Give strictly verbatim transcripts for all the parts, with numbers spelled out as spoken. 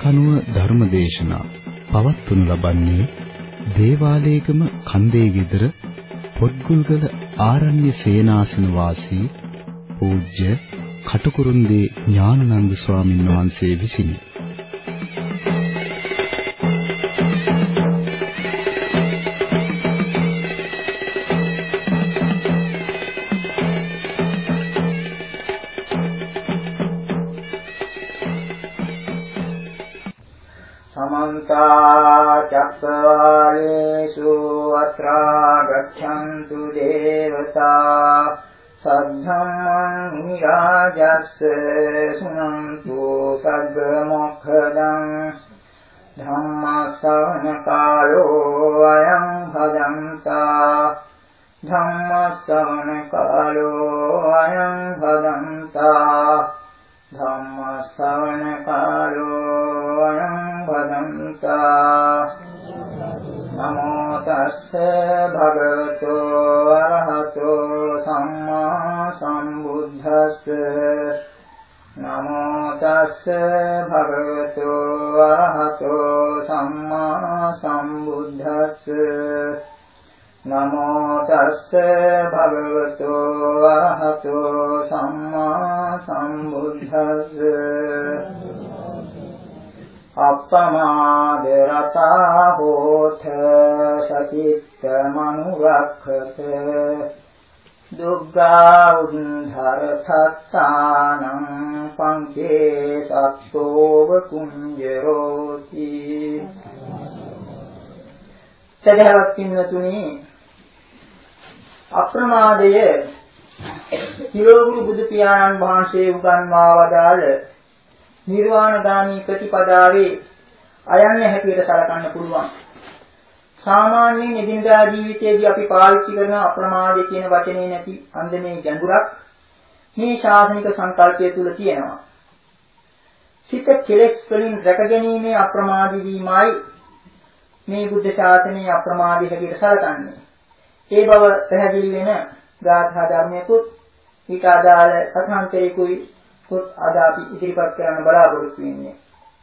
කනුව ධර්මදේශනා පවත්වනු ලබන්නේ දේවාලේගම කන්දේ ගෙදර පොත්ගුල්ගල ආරණ්‍ය සේනාසන වාසී පූජ්‍ය කටුකුරුන්දී ඥානানন্দ ස්වාමීන් වහන්සේ විසිනි. චක්කවාලේසු අත්‍රා ගච්ඡන්තු දේවතා සද්ධම්මං නිරාජස්ස සුනන්තු සග්ග මොක්ඛදං ධම්මස්සවන කාලෝ අයං භදන්තා ධම්මස්සවන කාලෝ අයං භදන්තා ධම්මස්සවන කාලෝ අයං භදන්තා නමෝ තස්ස භගවතු අරහතෝ සම්මා සම්බුද්දස්ස නමෝ තස්ස භගවතු අරහතෝ සම්මා සම්බුද්දස්ස නමෝ තස්ස භගවතු අරහතෝ සම්මා සම්බුද්දස්ස අප්පමාද රතා හෝත සචිත්ත මනුරක්ඛත දුග්ගා උද්ධර සත්තානං පංචේ සත්තෝව කුඤ්ජරෝති. සදහවත් පින්වතුනි, අප්‍රමාදය තිලෝගුරු බුදු පියාණන් වහන්සේ උගන්වා වදාළ නිර්වාණගාමී ප්‍රතිපදාවේ අයන්න හැටියට සලකන්න පුළුවන්. සාමාන්‍යයෙන් එදිනදා ජීවිතයේදී අපි පාවිච්චි කරන අප්‍රමාදය කියන වචනේ නැති අන්දමේ ගැඹුරක් මේ ශාසනික සංකල්පය තුල තියෙනවා. සිත කෙලෙස් වලින් රැකගැනීමේ අප්‍රමාදී වීමයි මේ බුද්ධ ශාසනයේ අප්‍රමාදී හැටියට සලකන්නේ. ඒ බව පැහැදිලි වෙන ගාථා ධර්මයකුත් ඊට අදාළ කථාන්තරයකුයි කුත් අද අපි ඉදිරිපත් කරන්න බලාපොරොත්තු වෙන්නේ.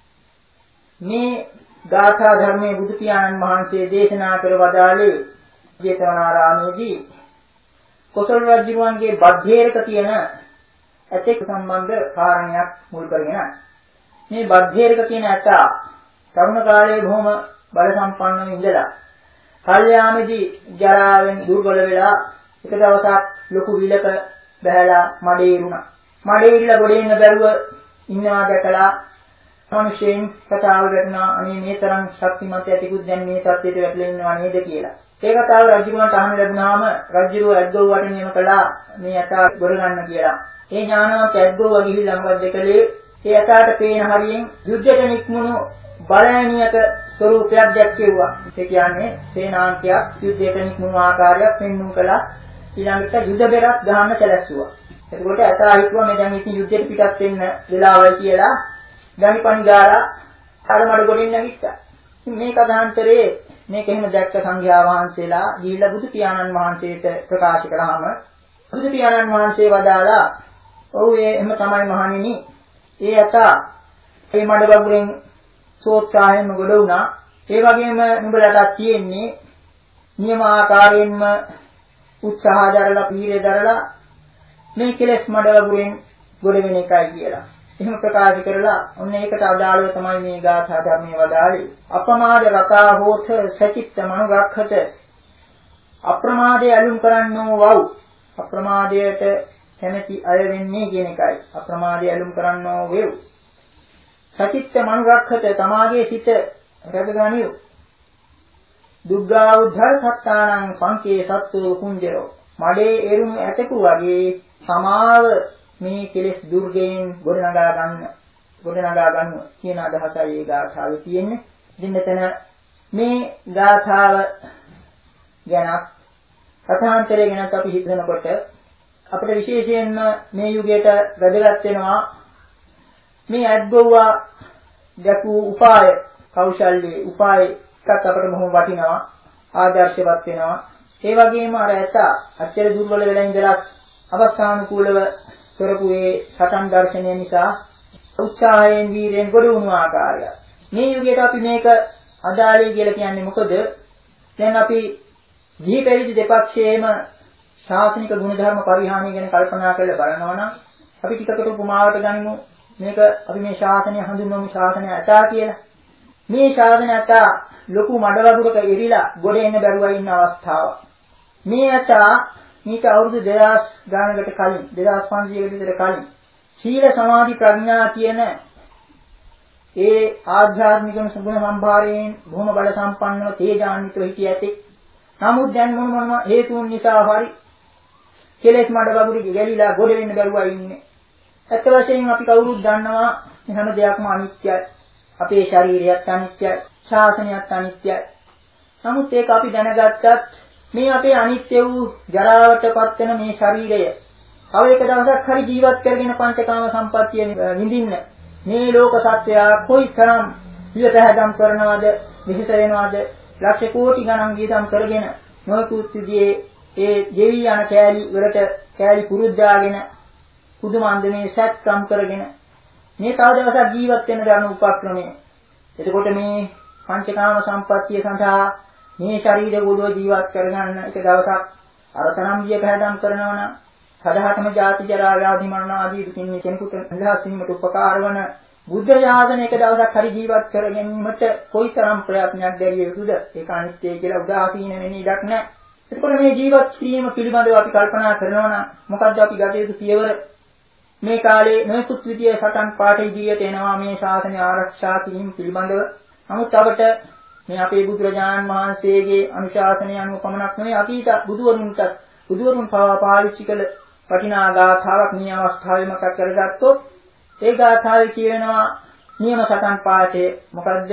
මේ ගාථා ධර්මයේ බුදු පියාණන් වහන්සේ දේශනා කර වදාළේ ජේතවනාරාමේදී කොසල් රජුන්ගේ බද්ධේරක තියෙන ඇතෙක් සම්බන්ධ කාරණයක් මුල් කරගෙන මේ බද්ධේරක කියන ඇත තරුණ කාලයේ බොහොම බල සම්පන්නව ඉඳලා කල්යාමේදී ජරාවෙන් දුර්බල වෙලා එක දවසක් ලොකු විලක බහැලා මඩේ ඉරුණා. මඩේ ඉල්ල ගොඩේන්න බැරුව ඉන්නවා දැකලා මිනිසෙන් කතාව කරනවා අනේ මේ තරම් ශක්තිමත් ඇතිකුත් දැන් මේ තත්ත්වයට වැටලා ඉන්නවා නේද කියලා. ඒ කතාව රජුන්ට අහන්න ලැබුණාම රජුව ඇද්දෝ වට නියම කළා මේ යථා ගොඩ ගන්න කියලා. ඒ ඥානවත් ඇද්දෝ ගිහිල්ලා මොකද කළේ? ඒ යථාට පේන හරියෙන් යුද්ධයට නික්මුණු බලයනියක ස්වරූපයක් දැක්කෙව්වා. ඒ කියන්නේ සේනාංකයක් යුද්ධයට නික්මුණු ආකාරයක් පෙන්වුම් කළා. ඊළඟට යුද්ධ බෙරක් ගහන්න සැලැස්සුවා. එතකොට ඇතා හිතුවා මේ දැන් ඉතින් යුද්ධයට පිටත් වෙන්න වෙලාවයි කියලා ගණිපණි ගාලා අරමඩ ගොඩින් නැගිට්ටා. ඉතින් මේ කථාන්තරේ මේක එහෙම දැක්ක සංඝයා වහන්සේලා ගිහිල්ලා බුදු පියාණන් වහන්සේට ප්‍රකාශ කළාම බුදු පියාණන් වහන්සේ වදාලා ඔව් ඒ එහෙම තමයි මහණෙනි. ඒ ඇතා මේ මඩ බගුරෙන් සෝත්සාහයෙන්ම ගොඩ වුණා. ඒ වගේම නුඹලට තියෙන්නේ නියම ආකාරයෙන්ම උත්සාහ දරලා පීරේ දරලා මේ කෙලෙස් මඩවගුරෙන් ගොඩ වෙන එකයි කියලා. එහෙම ප්‍රකාශ කරලා ඔන්න ඒකට අදාළව තමයි මේ ගාථා ධර්මයේ වදාළේ. අපමාද රතා හෝත සචිත්ත මනුරක්ඛත. අප්‍රමාදයේ අලුම් කරන්නෝ වව්. අප්‍රමාදයට කැමැති අය වෙන්නේ කියන එකයි. අප්‍රමාදයේ අලුම් කරන්නෝ වේව්. සචිත්ත මනුරක්ඛත තමාගේ සිත රැකගනිව්. දුග්ගා උද්ධර සත්තානං පංචේ සත්තු කුංජරෝ. මඩේ එරුණු ඇතකු වගේ සමාව මේ කෙලෙස් දුර්ගයෙන් ගොඩනගා ගන්න ගොඩනගා ගන්න කියන අදහසයි ඒ ගාථාවේ තියෙන්නේ. ඉතින් මෙතන මේ ගාථාව ගැන කථාන්තරය ගැන අපි හිතනකොට අපිට විශේෂයෙන්ම මේ යුගයට වැදගත් වෙනවා මේ අද්ගෝවා දක්වූ උපාය කෞශල්‍ය උපාය එකක් අපිට බොහොම වටිනවා ආදර්ශවත් වෙනවා. ඒ වගේම අර ඇත අච්චර දුර්වල වෙලා ඉඳලා අවස්ථානුකූලව කරපු ඒ සටන් දර්ශනය නිසා උත්සාහයෙන් වීරයෙන් ගොඩ වුණු ආකාරය. මේ යුගයට අපි මේක අදාළයි කියලා කියන්නේ මොකද? දැන් අපි දිහි පැවිදි දෙපක්ෂයේම ශාසනික ගුණධර්ම පරිහානිය ගැන කල්පනා කරලා බලනවා නම් අපි ටිකකට උපමාවට ගනිමු. මේක අපි මේ ශාසනය හඳුන්වමු ශාසනය ඇතා කියලා. මේ ශාසනය ඇතා ලොකු මඩ වගුරක ඉරිලා ගොඩ එන්න බැරුව ඉන්න අවස්ථාවක්. මේ ඇතා මේක අවුරුදු දෙදාස් ගානකට කලින් දෙදාස් පන්සීයකට විතර කලින් සීල සමාධි ප්‍රඥා කියන ඒ ආධ්‍යාත්මික සුගුණ සම්භාරයෙන් බොහොම බල සම්පන්නව තේජාන්විතව හිටිය ඇති. නමුත් දැන් මොන මොන හේතුන් නිසා හරි කෙලෙස් මඩ වගුරේ ගැලිලා ගොඩ වෙන්න බැරුව ඉන්නේ. ඇත්ත වශයෙන්ම අපි කවුරුත් දන්නවා මේ හැම දෙයක්ම අනිත්‍යයි. අපේ ශරීරයත් අනිත්‍යයි, ශාසනයත් අනිත්‍යයි. නමුත් ඒක අපි දැනගත්තත් මේ අපේ අනිත්‍ය වූ ජරාවටපත් වෙන මේ ශරීරය තව එක දවසක් හරි ජීවත් කරගෙන පංචකාම සම්පත්තිය විඳින්න මේ ලෝක සත්‍යය කොයිතරම් විතහැදම් කරනවද, විහිස වෙනවද, ලක්ෂ කෝටි ගණන් වියදම් කරගෙන නොයෙකුත් විදිහේ ඒ ජීවි යන කෑලි වලට කෑලි පුරුද්දාගෙන පුදුම අන්දමේ සැත්කම් කරගෙන මේ තව දවසක් ජීවත් වෙන දරන උපක්‍රමය. එතකොට මේ පංචකාම සම්පත්තිය සඳහා මේ ශරීර ගොඩව ජීවත් කරගන්න එක දවසක් අරතරම් විය පැහැදම් කරනවා නම් සදහටම ජාති ජරා ව්‍යාධි මරණ ආදී දුකින් කෙනෙකුට නිදහස් වීමට උපකාර වන බුද්ධ ශාසනය එක දවසක් හරි ජීවත් කර ගැනීමට කොයිතරම් ප්‍රයත්නයක් දැරිය යුතුද? ඒක අනිත්‍යයි කියලා උදාසීන වෙන්න ඉඩක් නැහැ. එතකොට මේ ජීවත් වීම පිළිබඳව අපි කල්පනා කරනවා නම් මොකද්ද අපි ගත යුතු පියවර? මේ කාලේ නොයෙකුත් විදියේ සටන් පාට ඉදිරියට එනවා මේ ශාසනය ආරක්ෂා කිරීම පිළිබඳව. නමුත් අපට මේ අපේ බුදුරජාණන් වහන්සේගේ අනුශාසනය අනුව පමණක් නෙවෙයි අතීත බුදුවරුන්ට බුදුවරුන් පාවිච්චි කළ වටිනා ගාථාවක් මේ අවස්ථාවේ මතක් කරගත්තොත් ඒ ගාථාවේ කියවෙනවා නියම සටන් පාඨයේ මොකද්ද?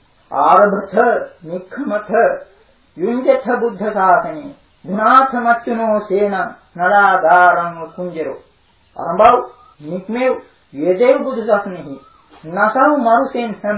ආරභත නික්ඛමත යුංජත බුද්ධ ශාසනේ ගුණාථ මච්චුනෝ සේන නලාගාරං කුංජරෝ ආරම්භව නික්මෙව් යෙදෙව් බුදු ශාසනෙහි නසව මරුසෙන් හැම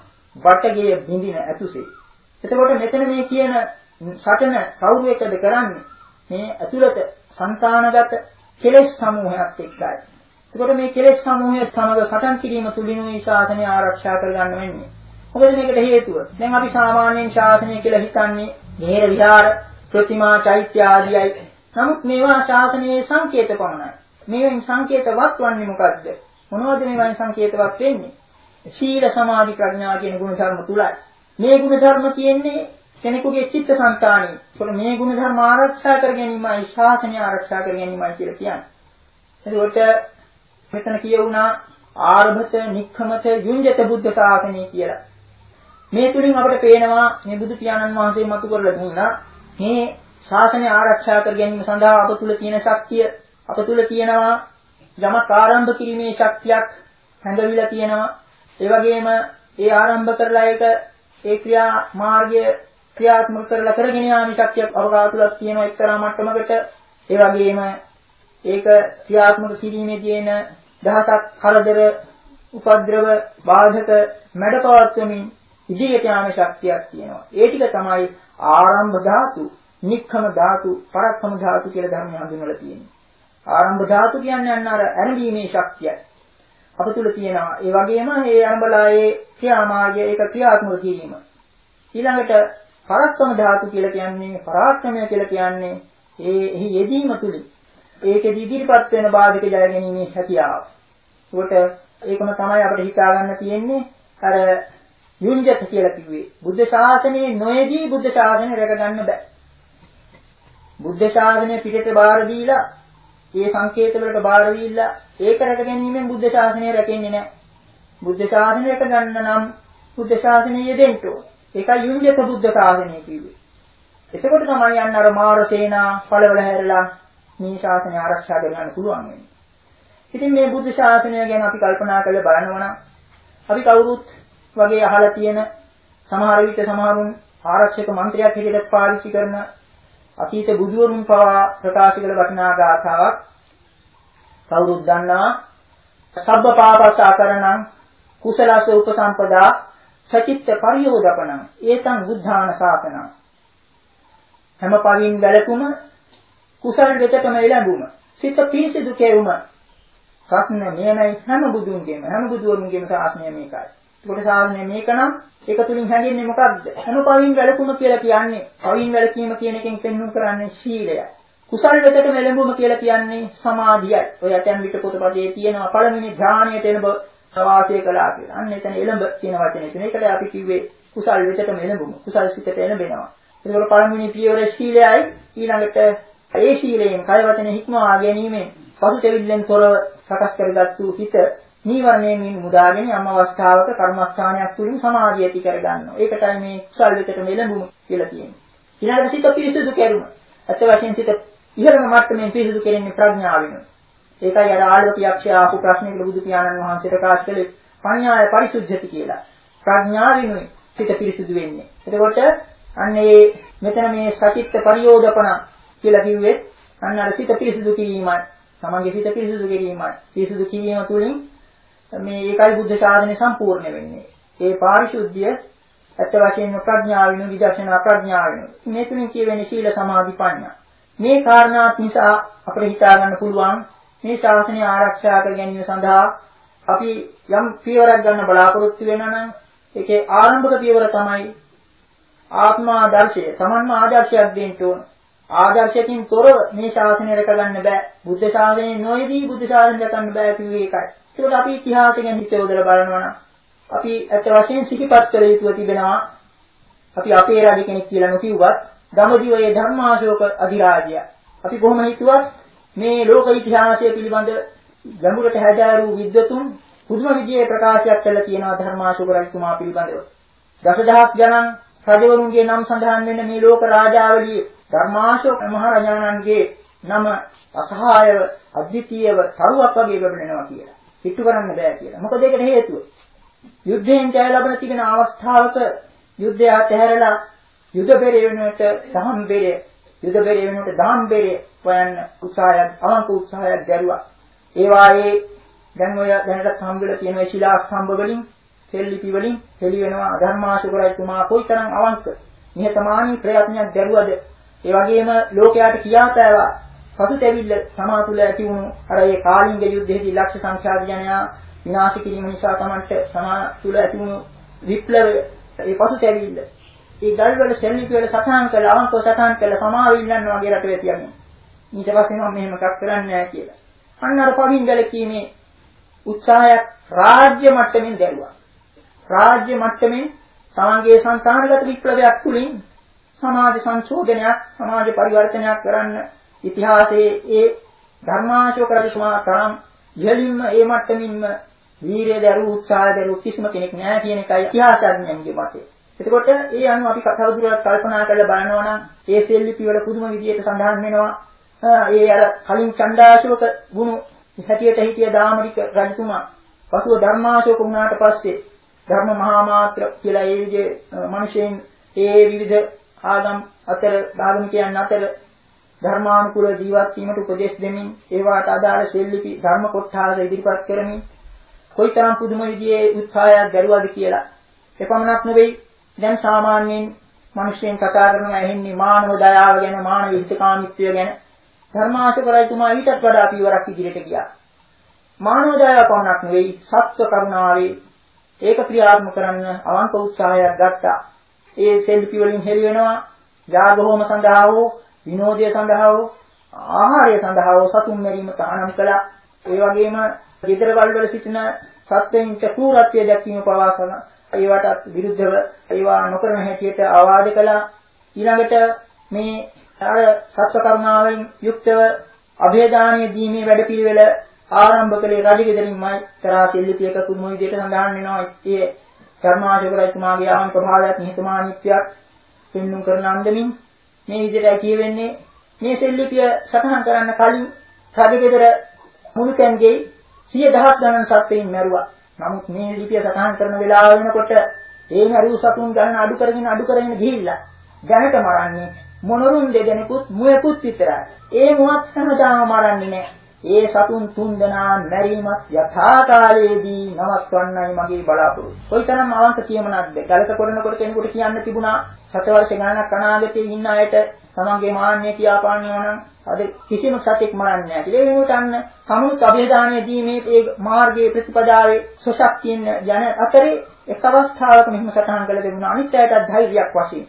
වටගේ බින්දින ඇතුසේ. එතකොට මෙතන මේ කියන සටන කවුරු එකද කරන්නේ? මේ ඇතුළත සංතානගත කෙලෙස් සමූහයක් එක්කයි. එතකොට මේ කෙලෙස් සමූහය සමග සටන් කිරීම තුලිනුයි ශාසනය ආරක්ෂා කරගන්න වෙන්නේ. මොකද මේකට හේතුව? දැන් අපි සාමාන්‍යයෙන් ශාසනය කියලා හිතන්නේ මෙහෙර විහාර, ප්‍රතිමා, චෛත්‍ය ආදියයි. නමුත් මේවා ශාසනයේ සංකේත පමණයි. මේවෙන් සංකේතවත් වන්නේ මොකද්ද? මොනවද මේවෙන් සංකේතවත් වෙන්නේ? සීල සමාධි ප්‍රඥා කියන ගුණ ධර්ම තුලයි. මේ ගුණ ධර්ම කියන්නේ කෙනෙකුගේ චිත්තසංතානිය. ඒකට මේ ගුණ ධර්ම ආරක්ෂා කර ගැනීමයි ශාසනය ආරක්ෂා කර ගැනීමයි කියලා කියන්නේ. එතකොට මෙතන කියවුණා ආරභත නික්ඛමත යුංජත බුද්ධ ශාසනය කියලා. මේ තුලින් අපිට පේනවා මේ බුදු පියාණන් වහන්සේ මතු කරලා දුන්නා මේ ශාසනය ආරක්ෂා කර ගැනීම සඳහා අප තුල තියෙන ශක්තිය අප තුල තියෙනවා යමක් ආරම්භ කිරීමේ ශක්තියක් හැඟවිලා තියෙනවා. ඒ වගේම ඒ ආරම්භ කරලා ඒක ඒ ක්‍රියා මාර්ගය ක්‍රියාත්මක කරලා කරගෙන යාමේ ශක්තියක් අවකාශයක් තියෙනවා එක්තරා මට්ටමකට. ඒ වගේම ඒක ක්‍රියාත්මක කිරීමේ තියෙන දහසක් කරදර උපද්‍රව බාධක මැඩපවත්වමින් ඉදිරියට යාමේ ශක්තියක් තියෙනවා. ඒ ටික තමයි ආරම්භ ධාතු, නික්ඛම ධාතු, පරක්ඛම ධාතු කියලා ධර්ම හඳුන්වලා තියෙන්නේ. ආරම්භ ධාතු කියන්නේ අන්න අර ඇරඹීමේ ශක්තියයි. අප තුල තියෙනවා. ඒ වගේම මේ අරඹලායේ ක්‍රියාමාර්ගය ඒක ක්‍රියාත්මක කිරීම. ඊළඟට පරක්කම ධාතු කියලා කියන්නේ පරාක්‍රමය කියලා කියන්නේ ඒ එහි යෙදීම තුලින් ඒකෙදි ඉදිරිපත් වෙන බාධක ජය ගැනීමේ හැකියාව. ඒකට ඒකම තමයි අපිට හිතා ගන්න තියෙන්නේ අර යුංජත කියලා කිව්වේ. බුද්ධ ශාසනයේ නොයේදී බුද්ධ ශාසනය රැක ගන්න බෑ. බුද්ධ ශාසනය පිටට බාර දීලා ඒ සංකේත වලට බාර දීලා ඒක රැක ගැනීමෙන් බුද්ධ ශාසනය රැකෙන්නේ නැහැ. බුද්ධ ශාසනය රැක ගන්න නම් බුද්ධ ශාසනය යෙදෙන්න ඕන. ඒකයි යුංජත බුද්ධ ශාසනය කිව්වේ. එතකොට තමයි යන්න අර මාර සේනා පළවල හැරලා මේ ශාසනය ආරක්ෂා කරගන්න පුළුවන් වෙන්නේ. ඉතින් මේ බුද්ධ ශාසනය ගැන අපි කල්පනා කරලා බලනවා නම් අපි කවුරුත් වගේ අහලා තියෙන සමහර විට සමහරුන් ආරක්ෂක මන්ත්‍රයක් හිතට පාවිච්චි කරන අතීත බුදුවරුන් පවා ප්‍රකාශ කළ වටිනා ගාථාවක් කවුරුත් දන්නවා. සබ්බ පාපසාකරණං කුසලස උපසම්පදා සචිත්ත පරියෝදපණං ඒතං බුද්ධාන සාසනං. හැම පවින් වැළකුම කුසල දෙකටම එළඹුම සිත පිරිසිදු කෙවුම සස්න මෙයමයි හැම බුදුන්ගේම හැම බුදුවරුන්ගේම ශාසනය මේකයි. ඒකට සාධනේ මේක නම් ඒක තුලින් හැදෙන්නේ මොකක්ද? අනුපවින් වැළකුම කියලා කියන්නේ. පවින් වැළකීම කියන එකෙන් පෙන්වු කරන්නේ සීලය. කුසල් වෙතට මෙලඹුම කියලා කියන්නේ සමාධියයි. ඔය ඇතැම් විට පොතපතේ තියෙනවා පළවෙනි ධානයට එළඹ වාසය කළා කියලා. අන්න එතන එළඹ කියන වචනේ තියෙන. ඒකට අපි කිව්වේ කුසල් වෙතට මෙලඹුම. කුසල් සිතට එළඹෙනවා. ඒකවල පළවෙනි පියවර සීලයයි ඊළඟට ඒ සීලයෙන් කය වචනේ හික්මවා ගැනීමෙන් පසුතැවිල්ලෙන් තොරව සකස් කරගත්තු හිත නීවරණයෙන් මුදාගෙන යම් අවස්ථාවක කර්මස්ථානයක් තුලින් සමාධිය ඇති කරගන්නවා. ඒකටයි මේ කුසල් වෙතට මෙලඹුම කියලා කියන්නේ. ඊළඟට සිත පිරිසුදු කෙරුම. අත් වශයෙන් සිත ඉහළම මට්ටමින් පිරිසුදු කෙරෙන්නේ ප්‍රඥාවෙන්. ඒකයි අර ආලෝකයක්ෂ ආපු ප්‍රශ්නෙකට බුදු පියාණන් වහන්සේ ප්‍රකාශ කළේ පඤ්ඤාය පරිසුද්ධති කියලා. ප්‍රඥාවෙනුයි සිත පිරිසුදු වෙන්නේ. එතකොට අන්නේ මෙතන මේ සචිත්ත පරියෝදපන කියලා කිව්වෙත් අන්න අර සිත පිරිසුදු කිරීමයි. තමන්ගේ සිත පිරිසුදු කිරීමයි. පිරිසුදු කිරීම තුළින් මේ ඒකයි බුද්ධ ශාසනය සම්පූර්ණ වෙන්නේ. ඒ පාරිශුද්ධිය ඇත්ත වශයෙන්ම ප්‍රඥාවෙන් විදර්ශනා ප්‍රඥාවෙන් මේ තුලින් කියවෙන්නේ සීල සමාධි ප්‍රඥා. මේ කාරණාත් නිසා අපිට හිතා ගන්න පුළුවන් මේ ශාසනය ආරක්ෂා කර ගැනීම සඳහා අපි යම් පියවරක් ගන්න බලාපොරොත්තු වෙනවා නම් ඒකේ ආරම්භක පියවර තමයි ආත්මාදර්ශය. තමන්ම ආදර්ශයක් දෙන්න ඕන. ආදර්ශයෙන් තොරව මේ ශාසනය රැක ගන්න බෑ. බුද්ධ ශාසනයේ නොයේදී බුද්ධ ශාසනය රැකන්න බෑ කිව්වේ ඒකයි. ඒකට අපි ඉතිහාසය ගැන හිත යොදලා බලනවා නම් අපි ඇත්ත වශයෙන් සිහිපත් කළ යුතුව තිබෙනවා. අපි අපේ රජ කෙනෙක් කියලා නොකියුවත් දඹදිවයේ ධර්මාශෝක අධිරාජය. අපි කොහොම හිතුවත් මේ ලෝක ඉතිහාසය පිළිබඳ ගැඹුරට හැදෑරූ විද්වතුන් පුදුම විදිහේ ප්‍රකාශයක් කළා තියෙනවා ධර්මාශෝක රජතුමා පිළිබඳව. දසදහස් ගණන් රජවරුන්ගේ නම් සඳහන් වෙන මේ ලෝක රාජාවලියේ ධර්මාශෝක මහරජාණන්ගේ නම අසහායව අද්විතීයව තරුවක් වගේ බබලනවා කියලා. පිටු කරන්න බෑ කියලා. මොකද ඒකට හේතුව යුද්ධයෙන් ජය ලබන තිබෙන අවස්ථාවක යුද්ධය අතහැරලා යුද බෙරේ වෙනුවට දහම් බෙරේ යුද බෙරේ වෙනුවට දහම් බෙරේ වයන් උත්සාහයක් අවංක උත්සාහයක් දැරුවා. ඒ වායේ දැන් ඔය දැනට හම්බෙලා තියෙන මේ ශිලා ස්තම්භ වලින් සෙල්ලිපි වලින් හෙළි වෙනවා ධර්මාශෝක රජතුමා කොයිතරම් අවංක නිහතමානී ප්‍රයත්නයක් දැරුවද. ඒ වගේම ලෝකයාට කියාපෑවා පසුතැවිල්ල තමා තුළ ඇති වුණු අර ඒ කාලිංග යුද්ධයේදී ලක්ෂ සංඛ්‍යාත ජනයා විනාශ කිරීම නිසා තමන්ට තමා තුළ ඇති වුණු විප්ලවය ඒ පසුතැවිල්ල ඒ ගල්වල සෙල්ලිපි වල සටහන් කළ අවංකව සටහන් කළ සමාව ඉල්ලන්න වගේ රටවැසියන් ඊට පස්සේ මම මෙහෙම එකක් කරන්නේ නැහැ කියලා. අන්න අර පවින් වැලකීමේ උත්සාහයක් රාජ්‍ය මට්ටමින් දැරුවා. රාජ්‍ය මට්ටමින් තමන්ගේ සංස්ථානගත විප්ලවයක් තුලින් සමාජ සංශෝධනයක් සමාජ පරිවර්තනයක් කරන්න ඉතිහාසයේ ඒ ධර්මාශෝක රජතුමා තරම් ඉහළින්ම ඒ මට්ටමින්ම වීරිය දරුවු උත්සාහය දරුවු කිසිම කෙනෙක් නැහැ කියන එකයි ඉතිහාසඥයන්ගේ මතය. එතකොට ඒ අනුව අපි කතාවදුරට කල්පනා කරලා බලනවා නම් ඒ සෙල්ලිපි වල පුදුම විදියට සඳහන් වෙනවා. ඒ අර කලින් චණ්ඩාශෝක වුණු හැටියට හිටිය දාමරික රජතුමා පසුව ධර්මාශෝක වුණාට පස්සේ ධර්ම මහා මාත්‍ර කියලා ඒ විදිහේ මිනිසෙන් ඒ විවිධ ආගම් අතර ධාර්මිකයන් අතර ධර්මානුකූල ජීවත් වීමට උපදෙස් දෙමින් ඒවාට අදාළ සෙල්ලිපි ධර්ම කොටස ඉදිරිපත් කරමින් කොයිතරම් පුදුම විදිහේ උත්සාහයක් දරුවද කියලා. එපමණක් නෙවෙයි දැන් සාමාන්‍යයෙන් මිනිස්යන් කතා කරන ඇහෙන්නේ මානව දයාව ගැන මානව හිතකාමීත්වය ගැන. ධර්මාශෝක රජතුමා ඊටත් වඩා පියවරක් ඉදිරියට ගියා. මානව දයාව පමණක් නෙවෙයි සත්ව කරුණාවේ ඒක ක්‍රියාත්මක කරන්න අවංක උත්සාහයක් ගත්තා. ඒ සෙල්ලිපි වලින් හෙළි වෙනවා යාග හෝම සඳහා හෝ විනෝදය සඳහා හෝ ආහාරය සඳහා හෝ සතුන් මැරීම තහනම් කළා. ඒ වගේම ගෙදර වල සිටින සත්වයින්ට කූරත්වය දැක්වීම පවා කරන ඒවට විරුද්ධව ඒවා නොකරන හැටියට ආවාද කළා. ඊළඟට මේ අර සත්ව කරුණාවෙන් යුක්තව અભේදානීය දීමේ වැඩපිළිවෙල ආරම්භ කළේ රජගෙදරින්මයි. තරා සෙල්ලිපියක පුදුම විදිහට සඳහන් වෙනවා. ඒ ධර්මාශෝක රජතුමාගේ ආවන් ප්‍රභාවයක් නිහතමානීත්වයක් පෙන්වුම් කරන අන්දමින් මේ විදිහට කියවෙන්නේ මේ සෙල්ලිපිය සටහන් කරන්න කලින් රජගෙදර මුළු තැන්ගේ සිය දහස් ගණන් සත්ත්වයින් මැරුවා. නමුත් මේ ලිපිය සටහන් කරන වෙලාව වෙනකොට ඒ මැරුව සතුන් ගණන අඩු කරගෙන අඩු කරගෙන ගිහිල්ලා දැනට මරන්නේ මොනරුන් දෙදෙනෙකුත් මුවෙකුත් විතරයි. ඒ මුවත් හැමදාම මරන්නේ නැහැ. ඒ සතුන් තුන් දෙනා මැරීමත් යථා කාලයේදී නවත්වන්නයි මගේ බලාපොරොත්තු. කොයිතරම් අවංක කියමනක්ද? ගලක කොටනකොට කෙනෙකුට කියන්න තිබුණා සතවර්ෂ ගණනක් අනාගතයේ ඉන්න අයට තමන්ගේ මාන්නය කියාපානවා නම් අද කිසිම සතෙක් මරන්නේ නැහැ. ඒ වෙනුවට අන්න සමුත් අභේදානය දීමේ ඒ මාර්ගයේ ප්‍රතිපදාවේ සොසක්තියන යන අතරේ එක් අවස්ථාවක මෙහිම සටහන් කළ දෙන්නා අනිත් අයටත් ධෛර්යයක් වශයෙන්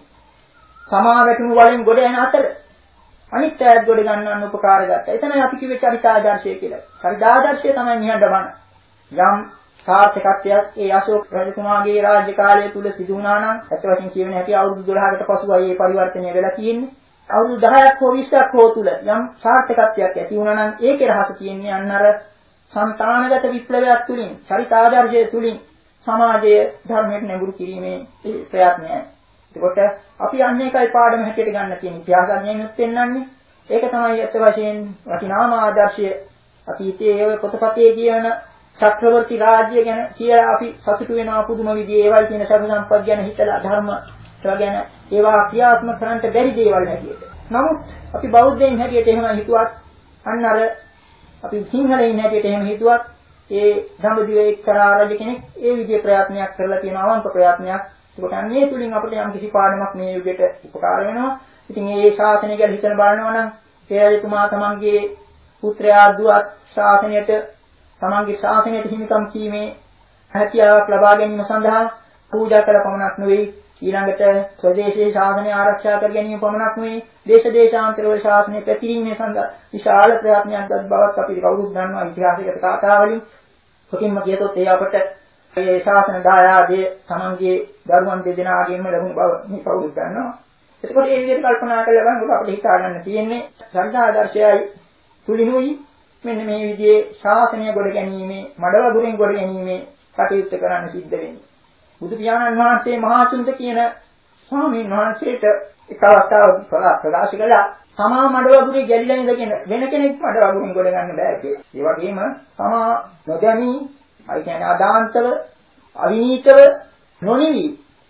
සමා වැටුණු වලින් ගොඩ යන අතර අනිත් අයත් ගොඩ ගන්නන්න උපකාර ගත්තා. එතනයි අපි කිව්වේ චරිතාදර්ශය කියලා. චරිතාදර්ශය තමයි නිහඬවන. යම් සාර්ථකත්වයක් ඒ අශෝක රජතුමාගේ රාජ්‍ය කාලය තුල සිදු වුණා නම් ඇත්ත වශයෙන් කියවෙන හැටි අවුරුදු දොළහකට පසුවයි මේ පරිවර්තනය වෙලා තියෙන්නේ. අවුරුදු දහයක් හෝ විස්සක් හෝ තුල යම් සාර්ථකත්වයක් ඇති වුණා නම් ඒකේ රහස තියෙන්නේ අන්න අර సంతానගත විප්ලවයක් තුලින් චරිතාදර්ශය තුලින් සමාජයේ ධර්මයට නැඹුරු කිරීමේ ප්‍රයත්නයයි. එතකොට අපි අන්න එකයි පාඩම හැටියට ගන්න තියෙන ඉතිහාසඥයෙන්ුත් පෙන්වන්නේ. ඒක තමයි ඇත්ත වශයෙන් වටිනාම ආදර්ශය. අතීතයේ ඔය පොතපතේ කියන චක්‍රවර්ති රාජ්‍ය ගැන කියලා අපි සතුටු වෙනවා පුදුම විදිහේ ඒවයි කියන සර්ව සම්පත් ගැන හිතලා ධර්ම ගැන ඒවා ක්‍රියාත්මක කරන්න බැරි දේවල් හැටියට. නමුත් අපි බෞද්ධයින් හැටියට එහෙම හිතුවත් අන්න අර අපි සිංහලයින් හැටියට එහෙම හිතුවත් ඒ දඹදිවේ එක්තරා රජ කෙනෙක් ඒ විදිහේ ප්‍රයත්නයක් කරලා තියෙන අවංක ප්‍රයත්නයක්. ඒකට අන්නේ තුලින් අපිට යම් කිසි පාඩමක් මේ යුගයට උපකාර වෙනවා. ඉතින් මේ ශාසනය ගැන හිතන බලනවා නම් ඒ රජතුමා තමන්ගේ පුත්‍රයා දුවත් ශාසනයට තමන්ගේ ශාසනයට හිමිකම් කීමේ හැකියාවක් ලබා ගැනීම සඳහා පූජා කළ පමණක් නෙවෙයි ඊළඟට ස්වදේශීය ශාසනය ආරක්ෂා කර ගැනීම පමණක් නෙවෙයි දේශ දේශාන්තරවල ශාසනය පැතිරීමේ සඳහා විශාල ප්‍රයත්නයක් ගත් බවක් අපි කවුරුත් දන්නවා ඉතිහාසයක කතා වලින්. කොටින්ම කියතොත් ඒ අපට මේ ශාසන දායාදයේ තමන්ගේ දරුවන් දෙදෙනාගෙන්ම ලැබුණ බව මේ කවුරුත් දන්නවා. එතකොට මේ විදිහට කල්පනා කරලා බලනකොට අපිට හිතා ගන්න තියෙන්නේ ශ්‍රද්ධාදර්ශයයි තුලිනුයි මෙන්න මේ විදිහේ ශාසනය ගොඩ ගැනීමේ මඩවගුරෙන් ගොඩ ගැනීමේ කටයුත්ත කරන්න සිද්ධ වෙන්නේ. බුදු පියාණන් වහන්සේ මහා චුන්ද කියන ස්වාමීන් වහන්සේට එක අවස්ථාවක ප්‍රකාශ කළා තමා මඩවගුරේ ගැලිලා ඉඳගෙන වෙන කෙනෙක් මඩවගුරෙන් ගොඩ ගන්න බෑ කියලා. ඒ වගේම තමා නොදැනී අයි කියන්නේ අදාන්තව අවිනීතව නොනිවි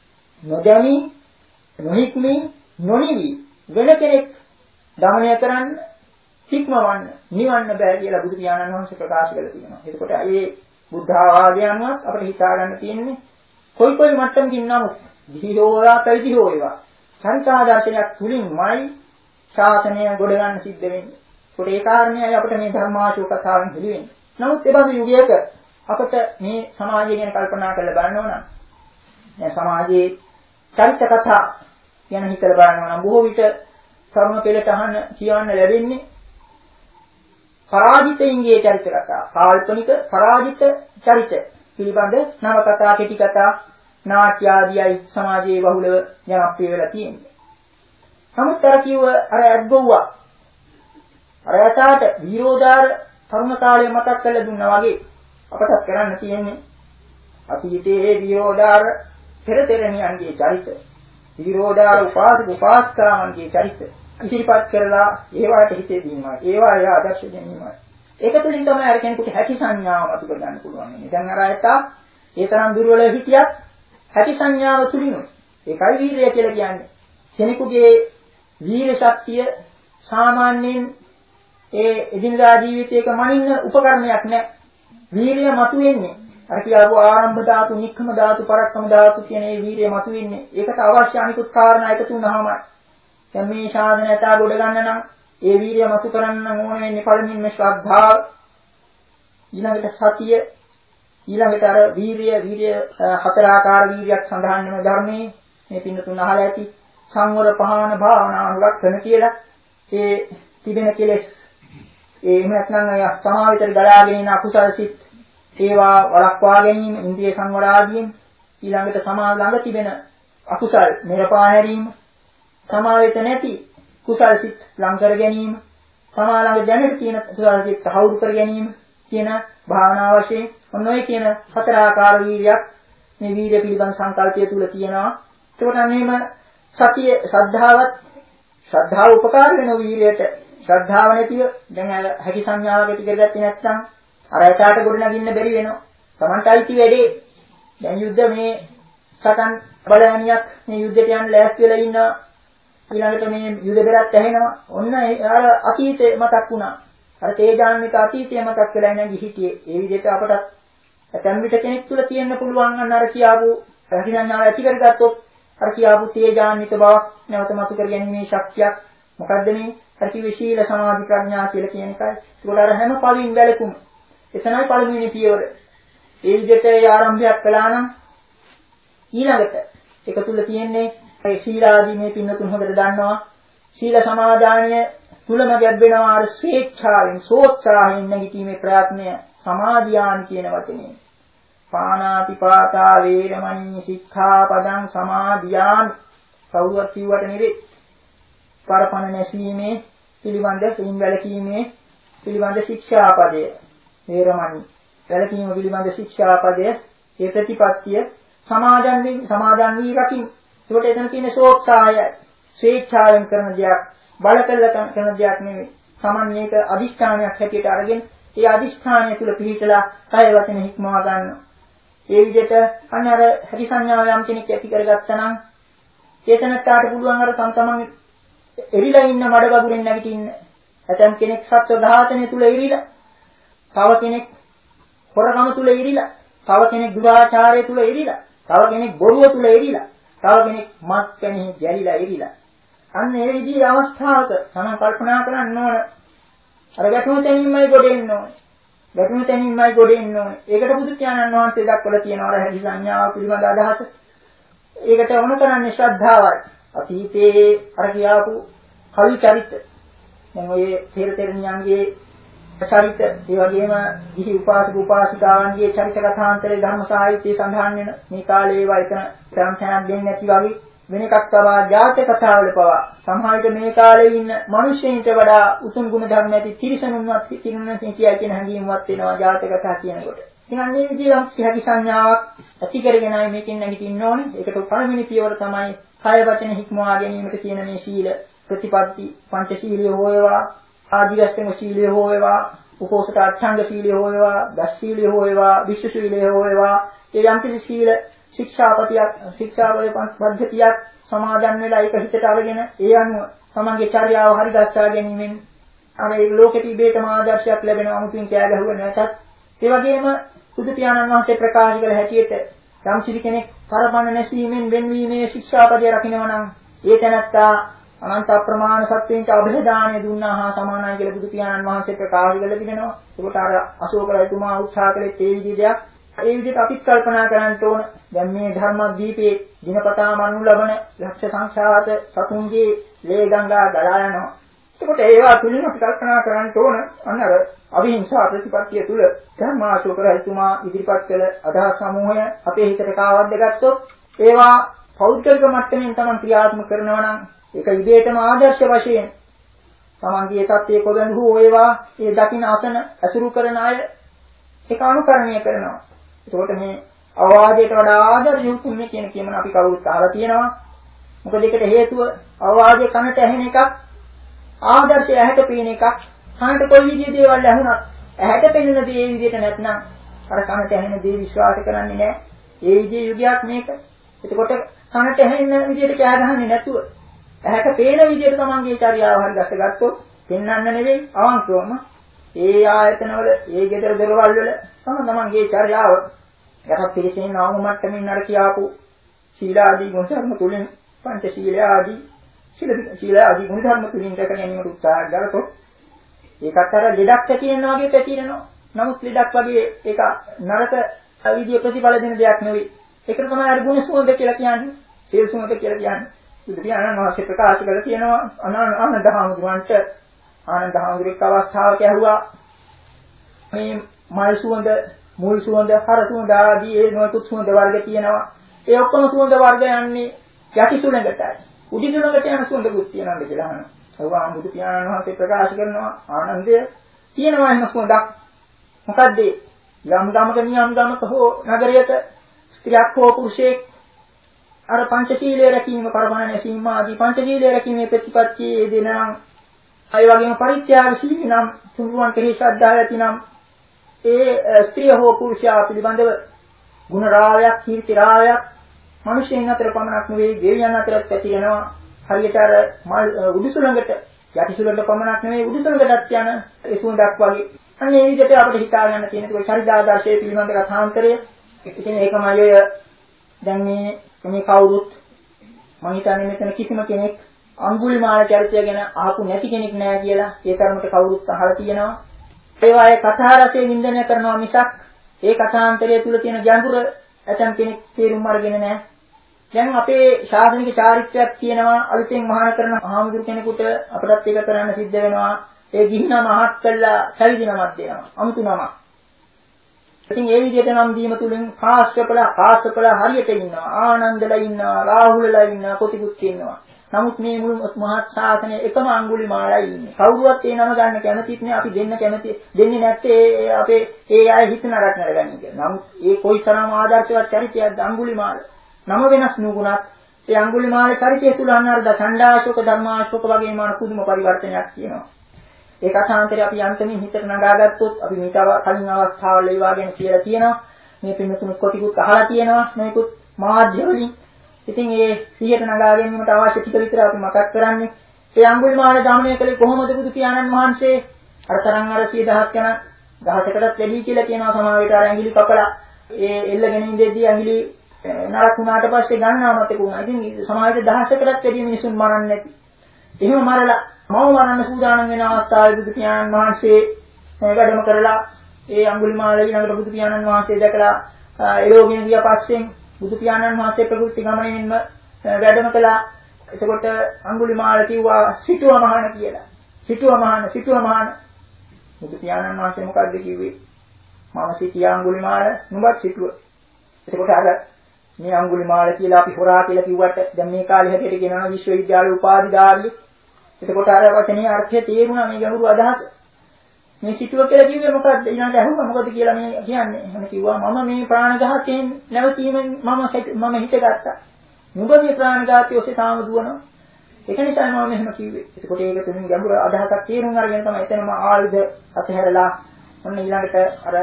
නොදැනී නොහික්මී නොනිවි වෙන කෙනෙක් දමනය කරන්න හික්මවන්න නිවන්න බෑ කියලා බුදු පියාණන් වහන්සේ ප්‍රකාශ කළා තියෙනවා. එතකොට මේ බුද්ධ ආවාදයන්වත් අපිට හිතා ගන්න තියෙන්නේ කොයි කොයි මට්ටමකින් නමුත් දිහිරෝවා පැවිදි හොයවා සංසාරදර්ශනයක් තුලින්මයි ශාසනය ගොඩ ගන්න සිද්ධ වෙන්නේ. ඒකට ඒ කාරණේයි අපිට මේ ධර්මාශෝක කතාවෙන් හෙළි වෙන්නේ. නමුත් ඒ බඳු යුගයක අපිට මේ සමාජය ගැන කල්පනා කරලා බලනවා නම් දැන් සමාජයේ චරිත කතා ගැන හිතලා බලනවා නම් බොහෝ විට කර්ම පෙළට අහන්න කියවන්න ලැබෙන්නේ පරාජිතයින්ගේ චරිත කතා, කාල්පනික පරාජිත චරිත පිළිබඳ නව කතා, කෙටි කතා, නාට්‍ය ආදියයි සමාජයේ බහුලව ජනප්‍රිය වෙලා තියෙන්නේ. නමුත් අර කිව්ව අර ඇද්ගොව්වා අර යතාට විරෝධාර තරුණ කාලය මතක් කරලා දුන්නා වගේ අපට කරන්න තියෙන්නේ අතීතයේ විරෝධාර පෙරතෙරණියන්ගේ චරිත, විරෝධාර උපාසක උපාසිකාවන්ගේ චරිත ඉදිරිපත් කරලා ඒවාට හිතේ දීමයි. ඒවා ඒ ආදර්ශ ගැනීමයි. ඒක තුළින් තමයි අර කෙනෙකුට හැකි සංඥාව අතු කර ගන්න පුළුවන්. දැන් අර අයත ඒ තරම් දුර්වල හිටියත් හැකි සංඥාව තුළින් ඒකයි වීරිය කියලා කියන්නේ. කෙනෙකුගේ වීර ශක්තිය සාමාන්‍යයෙන් ඒ එදිනදා ජීවිතයක මනින්න උපකරණයක් නෑ. වීරිය මතුවෙන්නේ අර කියවෝ ආරම්භ ධාතු, නික්කම ධාතු, පරක්කම ධාතු කියන මේ වීරිය මතුවෙන්නේ. ඒකට අවශ්‍ය අනිකුත් කාරණා එකතු වුණාමයි. දැන් මේ ශාසනය ඇතා ගොඩ ගන්න නම් ඒ වීරිය මතු කරන්න ඕන වෙන්නේ පළමුවෙන්ම ශ්‍රද්ධාව, ඊළඟට සතිය, ඊළඟට අර වීරිය වීරිය හතර ආකාර වීරියක් සඳහන් වෙන ධර්මයේ මේ පින්න තුන අහලා ඇති සංවර පහන භාවනා ලක්ෂණ කියලා. ඒ තිබෙන කෙලෙස් ඒ එහෙම නැත්නම් අය සමාවිතර ගලාගෙන ඉන අකුසල සිත් ඒවා වළක්වා ගැනීම, ඉන්ද්‍රිය සංවර ආදියෙන්, ඊළඟට සමාධි ළඟ තිබෙන අකුසල් මෙරපා හැරීම, සමාවිත නැති කුසල් සිත් ලං කර ගැනීම, සමා ළඟ දැනෙට තියෙන කුසල් සිත් තහවුරු කර ගැනීම කියන භාවනා වශයෙන් ඔන්න ඔය කියන හතර ආකාර වීර්යයක් මේ වීර්ය පිළිබඳ සංකල්පය තුල තියෙනවා. ඒකට අන්නේම සතිය ශ්‍රද්ධාවත් ශ්‍රද්ධාව උපකාර වෙන වීර්යයට ශ්‍රද්ධාව නැතිව දැන් හැකි සංඥාවක් ඇති කරගත්තේ නැත්නම් අර ඇටාට ගොඩ නගින්න බැරි වෙනවා. Tamanට අයිති වැඩේ. දැන් යුද්ධ මේ සටන් බලයන්ියක් මේ යුද්ධයට යන්න ලෑස්ති වෙලා ඉන්නවා. ඊළඟට මේ යුද බෙරත් ඇහෙනවා. ඔන්න අර අතීතේ මතක් වුණා. අර තේජාන්විත අතීතය මතක් වෙලා නැගි හිටියේ. ඒ විදිහට අපට ඇතැම් විට කෙනෙක් තුල තියෙන්න පුළුවන් අන්න අර කියාපු රකින්නාව ඇති කරගත්තොත් අර කියාපු තේජාන්විත බවක් නැවත මතු කර ගැනීමේ ශක්තියක් මොකද්ද මේ? අර කිව්වේ ශීල සමාධි ප්‍රඥා කියලා කියන එකයි. ඒකට අර හැම පළින් වැලකුම එතනයි පළමුවෙනි පියවර. ඒ විදිහට ඒ ආරම්භයක් කළා නම් ඊළඟට ඒක තුල තියෙන්නේ ඒ සීලාදී මේ පින්නතුන් හොඳට දන්නවා. සීල සමාදානය තුලම ගැබ්වෙනවා අර ස්වේච්ඡාවෙන් සෝත්සාහයෙන් නැගීමේ ප්‍රයත්නය සමාධියාන් කියන වචනේ. පාණාතිපාතා වේරමණී සික්ඛාපදං සමාදියාමි කවුරුත් කිව්වට නෙවෙයි. පරපණ නැසීමේ පිළිබඳ පින් වැළකීමේ පිළිබඳ ශික්ෂාපදය වේරමණී වැළකීම පිළිබඳ ශික්ෂාපදය ඒ ප්‍රතිපත්තිය සමාදන් වී සමාදන් වී රකින්න. ඒකට එතන තියෙන සෝත්සාහය ස්වේච්ඡාවෙන් කරන දෙයක් බල කළා කරන දෙයක් නෙවෙයි. සමන්නේක අදිෂ්ඨානයක් හැටියට අරගෙන ඒ අදිෂ්ඨානය තුල පිළිතලා කය වචන හික්මවා ගන්නවා. ඒ විදිහට අන්න අර හැකි සංඥාව යම් කෙනෙක් ඇති කරගත්තා නම් චේතනත්තාට පුළුවන් අර තම තමන් එරිලා ඉන්න මඩ වගුරෙන් නැගිටින්න. ඇතම් කෙනෙක් සත්ව ඝාතනය තුල එරිලා, තව කෙනෙක් හොරකම තුල එරිලා, තව කෙනෙක් දුරාචාරය තුල එරිලා, තව කෙනෙක් බොරුව තුල එරිලා, තව කෙනෙක් මත් පැණි ගැලිලා එරිලා. අන්න ඒ විදිහේ අවස්ථාවක තමයි කල්පනා කරන්න ඕන. අර ගැටුණු තැනින්මයි ගොඩෙන්න ඕනේ. ගැටුණු තැනින්මයි ගොඩෙන්න ඕනේ. ඒකට බුදු පියාණන් වහන්සේ දක්වලා තියෙනවා අර හැදි සංඥාව පිළිබඳ අදහස. ඒකට වුණ කරන්නේ ශ්‍රද්ධාවයි. අතීතයේ අර කියාපු කවි චරිත. දැන් ඔය තේර තේරණියන්ගේ චරිත, ඒ වගේම ගිහි උපාසක උපාසිකාවන්ගේ චරිත කථාන්තරේ ධර්ම සාහිත්‍යයේ සඳහන් වෙන මේ කාලේ ඒවා එකන ප්‍රාන්තයක් දෙන්නේ නැති වගේ වෙන එකක් තවා ජාතක කතාවල පවා සමහර විට මේ කාලේ ඉන්න මිනිස්සුන්ට වඩා උතුම් ගුණ ධර්ම ඇති තිරිසනුන්වත් තිරිසනුන් කියයි කියන හැඟීමවත් වෙනවා ජාතක කතා කියනකොට. ඉතින් අන්නේ විදිහට හැකි සංඥාවක් ඇති කරගෙනයි මේකෙන් නැගිටින්න ඕනේ. ඒකට පළවෙනි පියවර තමයි කය වචන හික්මවා ගැනීමට තියෙන මේ සීල ප්‍රතිපatti පංචශීලිය හොයවා, ආදිවස්තම සීලිය හොයවා, උපෝසත අට්ඨංග සීලිය හොයවා, දස් සීලිය හොයවා, විශ්ව සීලිය හොයවා. ඒ යම් කිසි සීල ශික්ෂාපතියක් ශික්ෂාවල පද්ධතියක් සමාදන් වෙලා ඒක හිතට අරගෙන ඒ අනුව තමන්ගේ චර්යාව හරි ගස්සා ගැනීමෙන් අර ඒ ලෝකෙට ඉබේටම ආදර්ශයක් ලැබෙනවා. අමුතුවෙන් කෑ ගැහුව නැතත් ඒ වගේම බුදු පියාණන් වහන්සේ ප්‍රකාශ කළ හැටියට යම් කිසි කෙනෙක් පරපණ නැසීමෙන් වෙන්වීමේ ශික්ෂාපදය රකින්නවා නම් ඒ තැනත්තා අනන්ත අප්‍රමාණ සත්‍යයට අභිදානය දුන්නා හා සමානයි කියලා බුදු පියාණන් වහන්සේ ප්‍රකාශ කළ තිබෙනවා. ඒකට අර අශෝක රජතුමා උත්සාහ කළේ ඒ විදිහට. ඒ විදිහට අපිත් කල්පනා කරන්න ඕන. දැන් මේ ධර්මදීපේ දිනපතා මනු ලබන ලක්ෂ සංඛ්‍යාත සතුන්ගේ ලේ ගංගා ගලා යනවා. ඒකට ඒවා තුලින් අපි කල්පනා කරන්න ඕන. අන්න අර අවිහිංසා ප්‍රතිපත්තිය තුල ධර්මාශෝක රජතුමා ඉදිරිපත් කළ අදහස් සමූහය අපේ හිතට කාවද්ද ගත්තොත් ඒවා පෞද්ගලික මට්ටමින් තමන් ක්‍රියාත්මක කරනවා නම් ඒක ඉබේටම ආදර්ශ වශයෙන් තමන්ගේ තත්ත්වයේ කොබඳු හෝ ඒවා ඒ දකින්න අසන අසුරු කරන අය ඒක අනුකරණය කරනවා. ඒකට මේ අවවාදයට වඩා ආදර්ශ යුක්තිය කියන කියමන අපි කවුරුත් අහලා තියෙනවා. මොකද ඒකට හේතුව අවවාදයේ කනට ඇහෙන එකක්, ආදර්ශය ඇහැට පේන එකක්. කනට කොයි විදිහේ දේවල් ඇහුණත් ඇහැට පෙනෙන දේ ඒ විදිහට නැත්නම් අර කනට ඇහෙන දේ විශ්වාස කරන්නේ නැහැ. ඒ විදිහේ යුගයක් මේක. එතකොට කනට ඇහෙන විදිහට කෑ ගහන්නේ නැතුව ඇහැට පේන විදිහට තමන්ගේ චර්යාව හරි දැසගත්තොත් පෙන්වන්න නෙවෙයි අවංකවම ඒ ආයතනවල ඒ ගෙදර දොරවල් වල තම තමන්ගේ චර්යාව යටත් පිළිසෙන නාම මට්ටමින් අර කියාපු සීලාදී ගුණ ධර්ම තුලින් පංච සීලාදී සීලාදී ගුණ ධර්ම තුලින් රැක ගැනීමට උත්සාහ කරතොත් ඒකට අර ලෙඩක් ඇති වෙනවා වගේ පැතිරෙනවා. නමුත් ලෙඩක් වගේ ඒක නරක විදිය ප්‍රතිඵල දෙන දෙයක් නෙවෙයි. ඒකට තමයි අර ගුණ සුවඳ කියලා කියන්නේ. සීල සුවඳ කියලා කියන්නේ. බුදු පියාණන් වහන්සේ ප්‍රකාශ කරලා තියෙනවා ආනන්ද හාමුදුරන්ට ආනන්ද හාමුදුරේක අවස්ථාවක ඇහුවා මේ මල් සුවඳ, මුල් සුවඳ, හර සුවඳ ආදී ඒ නොයෙකුත් සුවඳ වර්ග තියෙනවා. ඒ ඔක්කොම සුවඳ වර්ග යන්නේ යටි සුළඟටයි. උඩි සුළඟට යන සුවඳකුත් තියෙනවාද කියලා අහනවා. ඒවා බුදු පියාණන් වහන්සේ ප්‍රකාශ කරනවා ආනන්දය තියෙනවා එහෙම සුවඳක්. මොකද්ද? යම් ගමක නියම් ගමක හෝ නගරයක ස්ත්‍රියක් හෝ පුරුෂයෙක් අර පංචශීලයේ රැකීම, පරමණ නැසීම ආදී පංචශීලයේ රැකීමේ ප්‍රතිපත්තියේ දෙනම් අය වගේම පරිත්‍යාගශීලී නම් තුන්වන් කෙරෙහි ශ්‍රද්ධාව ඇතිනම් ඒ ස්ත්‍රිය හෝ පුරුෂයා පිළිබඳව ගුණ රාවයක්, කීර්ති රාවයක් මිනිසෙන් අතර පමණක් නෙවෙයි දෙවියන් අතරත් පැතිරෙනවා. හරියට අර මල් උඩුසුළඟට යටිසුළඟට පමණක් නෙවෙයි උඩුසුළඟටත් යන ඒ සුවඳක් වගේ. අන්න ඒ විදිහට අපිට හිතා ගන්න තියෙන ඒ චරිතාදර්ශයේ පිළිබඳ කථාන්තරය. ඉතින් ඒකමයි ඔය දැන් මේ මේ කවුරුත් මම හිතන්නේ මෙතන කිසිම කෙනෙක් අඟුලිමාල චරිතය ගැන අහපු නැති කෙනෙක් නෑ කියලා ඒ තරමට කවුරුත් අහලා තියෙනවා. ඒවායේ කථා රසය වින්දනය කරනවා මිසක් ඒ කථාන්තරය තුල තියෙන ගැඹුර ඇතම් කෙනෙක් තේරුම් අරගෙන නෑ. දැන් අපේ ශාසනික චාරිත්‍රයක් තියෙනවා අලුතෙන් මහාන කරන ආමඳුර කෙනෙකුට අපටත් ඒක කරන්න සිද්ධ වෙනවා. ඒ ගිහිනම අහත් කළා පැවිදි නමක් දෙනවා. අමුතු නමක්. ඉතින් ඒ විදිහට නම් දීම තුලින් කාශ්‍යපලා කාශ්‍යපලා හරියට ඉන්නවා. ආනන්දලා ඉන්නවා. රාහුලලා ඉන්නවා. කොටිකුත් ඉන්නවා. නමුත් මේ මුළු මහත් ශාසනයේ එකම අඟුලිමාලයි ඉන්නේ. කවුරුවත් ඒ නම ගන්න කැමතිත් නෑ. අපි දෙන්න කැමති දෙන්නේ නැත්තේ අපේ ඒ අය හිත නරක නරගන්නේ කියලා. නමුත් ඒ කොයිතරම් ආදර්ශවත් චරිතයක්ද අඟුලිමාල. නම වෙනස් නුගුණත් ඒ අඟුලිමාලේ චරිතය තුල අන්නරද ඡණ්ඩාශෝක ධර්මාශෝක වගේ මාන පුදුම පරිවර්තනයක් තියෙනවා. ඒක අසාන්තරේ අපි යන්තමින් හිතට නගාගත්තොත් අපි මේක කලින් අවස්ථාවල ඒවා ගැන කියලා තියෙනවා. මේ පින්නතුණු කොටිකුත් අහලා තියෙනවා. මේකුත් මාධ්‍ය වලින්. ඉතින් ඒ සිහියට නගා ගැනීමට අවශ්‍ය ටික විතර අපි මතක් කරන්නේ. ඒ අඟුලිමාල දමනය කළේ කොහොමද බුදු පියාණන් වහන්සේ? අර තරම් අර සිය දහස් ගණන් දහසකටත් වැඩි කියලා කියනවා සමාවෙට අර ඇඟිලි කපලා ඒ එල්ලගෙන ඉඳෙද්දී ඇඟිලි නරක වුණාට පස්සේ ගන්නවා මතක වුණා. ඉතින් සමාවෙට දහසකටත් වැඩි මිනිසුන් මරන්නේ නැති. එහෙම මරලා මව මරන්න සූදානම් වෙන අවස්ථාවේ බුදු පියාණන් වහන්සේ වැඩම කරලා ඒ අඟුලිමාල ඊළඟට බුදු පියාණන් වහන්සේ දැකලා එළෝගෙන ගියා පස්සෙන් බුදු පියාණන් වහන්සේ ප්‍රකෘති ගමනෙන්ම වැඩම කළා. එතකොට අඟුලිමාල කිව්වා සිටුව මහාන කියලා. සිටුව මහාන සිටුව මහාන. බුදු පියාණන් වහන්සේ මොකද්ද කිව්වේ? මම සිටියා අඟුලිමාල නුඹත් සිටුව. එතකොට අර මේ අඟුලිමාල කියලා අපි හොරා කියලා කිව්වට දැන් මේ කාලේ හැටියට කියනවා විශ්වවිද්‍යාල උපාධිධාරියෙක්. එතකොට අර වචනේ අර්ථය තේරුණා මේ ගැඹුරු අදහස. මේ සිටුව කියලා කිව්වේ මොකද්ද? ඊළඟට අහුවා මොකද කියලා මේ කියන්නේ. එහෙම කිව්වා මම මේ ප්‍රාණඝාතයෙන් නැවතීමෙන් මම මම හිතගත්තා. නුඹ මේ ප්‍රාණඝාතය ඔස්සේ තාම දුවනවා. ඒක නිසා මම මෙහෙම කිව්වේ. එතකොට ඒක තුලින් ගැඹුරු අදහසක් තේරුම් අරගෙන තමයි එතනම ආයුධ අතහැරලා ඔන්න ඊළඟට අර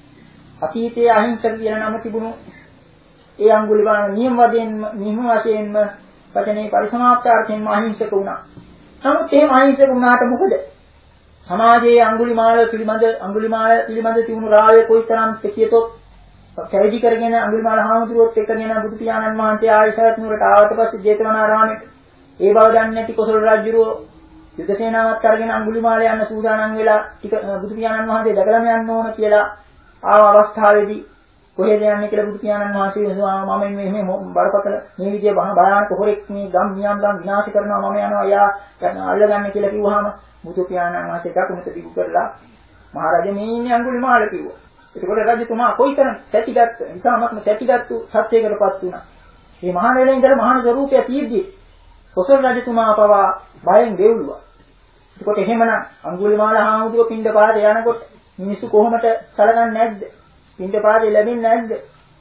අතීතයේ අහිංසක කියන නම තිබුණු ඒ අඟුලිමාල නියම වශයෙන්ම නියම වශයෙන්ම වචනේ පරිසමාප්තාර්ථයෙන්ම අහිංසක වුණා. නමුත් එහෙම අහිංසක වුණාට මොකද? සමාජයේ අඟුලිමාල පිළිබඳ අඟුලිමාල පිළිබඳ තිබුණු රාවය කොයිතරම් කියතොත් කැවිදි කරගෙන අඟුලිමාල හාමුදුරුවොත් එක්කගෙන බුදු පියාණන් වහන්සේ ආයශරත් නුවරට ආවට පස්සේ ජේතවනාරාමයට ඒ බව දන්නේ නැති කොසල් රජුරෝ යුද සේනාවත් අරගෙන අඟුලිමාල යන්න සූදානම් වෙලා ටික බුදු පියාණන් වහන්සේ දැකලාම යන්න ඕන කියලා ආව අවස්ථාවේදී කොහෙද යන්නේ කියලා බුදු පියාණන් වහන්සේ විශ්වාම මම මේ බරපතල මේ විදිය භයානක හොරෙක් මේ ගම් නියම් ගම් විනාශ කරනවා මම යනවා යා අල්ලගන්න කියලා කිව්වහම බුදු පියාණන් වහන්සේ දකුණට දිගු කරලා මහරජා මේ ඉන්නේ අඟුලිමාල කිව්වා. ඒකෝට රජතුමා කොයිතරම් තැතිගත් ඉතාමත්ම තැතිගත්තු සත්‍යයකටපත් වුණා. මේ මහානෙලෙන් ඉඳලා මහාන ස්වරූපය තියෙද්දි කොසල් රජතුමා පවා බයෙන් දෙවුලුවා. ඒකෝට එහෙමනම් අඟුලිමාල හාමුදුරුවෝ පින්ඩපාත යනකොට මිනිස්සු කොහොමද සලකන්නේ නැද්ද? පින්ඩපාතේ ලැබෙන්නේ නැද්ද?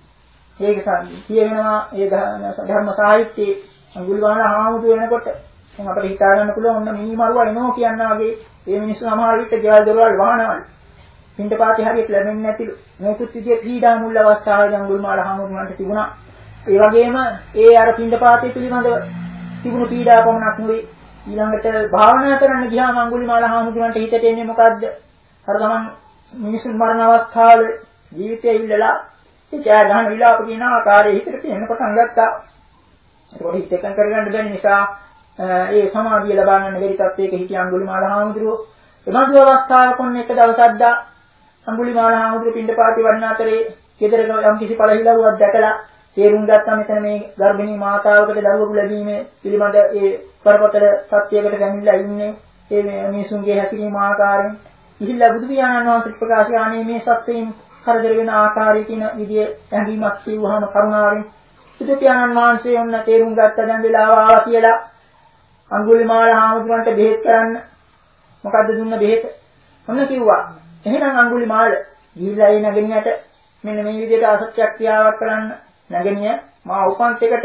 ඒක කියවෙනවා ඒ ධර්ම සාහිත්‍යයේ අඟුලිමාල හාමුදුරුවෝ වෙනකොට දැන් අපිට හිතා ගන්න පුළුවන් ඔන්න මීමරුවා එනෝ කියනවා වගේ මේ මිනිස්සු සමහර විට ගෙවල් දොරවල් වහනවලු. පින්ඩපාතේ හරියට ලැබෙන්නේ නැතිලු. මේකුත් විදිය පීඩා මුල් අවස්ථාවේදී අඟුලිමාල හාමුදුරුවන්ට තිබුණා. ඒ වගේම ඒ අර පින්ඩපාතේ පිළිබඳව තිබුණු පීඩා පමණක් නෙවෙයි ඊළඟට භාවනා කරන්න ගියාම අඟුලිමාල හාමුදුරුවන්ට හිතට එන්නේ මොකද්ද? අර ගමන් මිනිසුන් මරණ අවස්ථාවේ ජීවිතය ඉල්ලලා ඒ කෑ ගහන විලාප කියන ආකාරයේ හිතට එන්න පටන් ගත්තා. ඒකෝට හිත එකඟ කරගන්න බැරි නිසා ඒ සමාධිය ලබා ගන්න බැරි තත්ත්වයක හිටිය අඟුලිමාල හාමුදුරුවෝ එබඳු අවස්ථාවක ඔන්න එක දවසක්දා අඟුලිමාල හාමුදුරුවෝ පින්ඩපාතේ වඩන අතරේ ගෙදරක යම් කිසි පළහිලව්වක් දැකලා තේරුම් ගත්තා මෙතන මේ ගර්භණී මාතාවකට දරුවෙකු ලැබීමේ පිළිබඳ ඒ පරපතල සත්‍යයකට ගැමිලා ඉන්නේ ඒ මිනිසුන්ගේ හැසිරීම ආකාරයෙන් ඉහිල්ලා බුදු පියාණන් වහන්සේ ප්‍රකාශ කරන්නේ මේ සත්‍යයෙන් කරදර වෙන ආකාරය කියන විදිය ඇඟීමක් කියවහම කරුණාවෙන් බුදු පියාණන් වහන්සේ ඔන්න තේරුම් ගත්තා දැන් වෙලාව ආවා කියලා අඟුලිමාල හාමුදුරන්ට බෙහෙත් කරන්න මොකද්ද දුන්න බෙහෙත? ඔන්න කිව්වා. එහෙනම් අඟුලිමාල ගිහිල්ලා ඒ නැගණියට මෙන්න මේ විදිහට අසත්‍ය ක්‍රියාවක් කරන්න නැගණිය මා උපන්ත එකට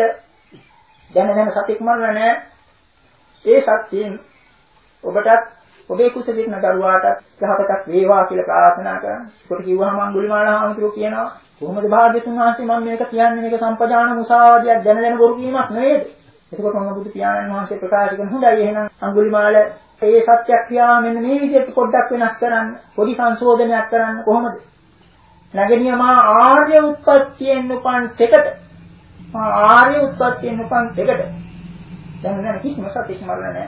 දැන දැන සතික් මරලා නැහැ. ඒ සත්‍යයෙන් ඔබටත් ඔබේ කුසල සිටින දරුවාට යහපතක් වේවා කියලා ප්‍රාර්ථනා කරන්න. ඒකට කිව්වහම අඟුලිමාල හාමුදුරුවෝ කියනවා කොහොමද භාග්‍යතුන් වහන්සේ මම මේක කියන්නේ මේක සම්පජාන මුසාවාදියක් දැන දැන බොරු කීමක් නෙවෙයිද? එතකොට මොන බුදු පියාණන් වහන්සේ ප්‍රකාශ කරන හොඳයි එහෙනම් අඟුලිමාල ඒ සත්‍ය ක්‍රියාව මෙන්න මේ විදිහට පොඩ්ඩක් වෙනස් කරන්න පොඩි සංශෝධනයක් කරන්න කොහොමද? නැගණිය මා ආර්ය උත්පත්තියෙන් උපන් දෙකට මා ආර්ය උත්පත්තියෙන් උපන් දෙකට දැන් දැන් කිසිම සත්‍යක් මරලා නැහැ.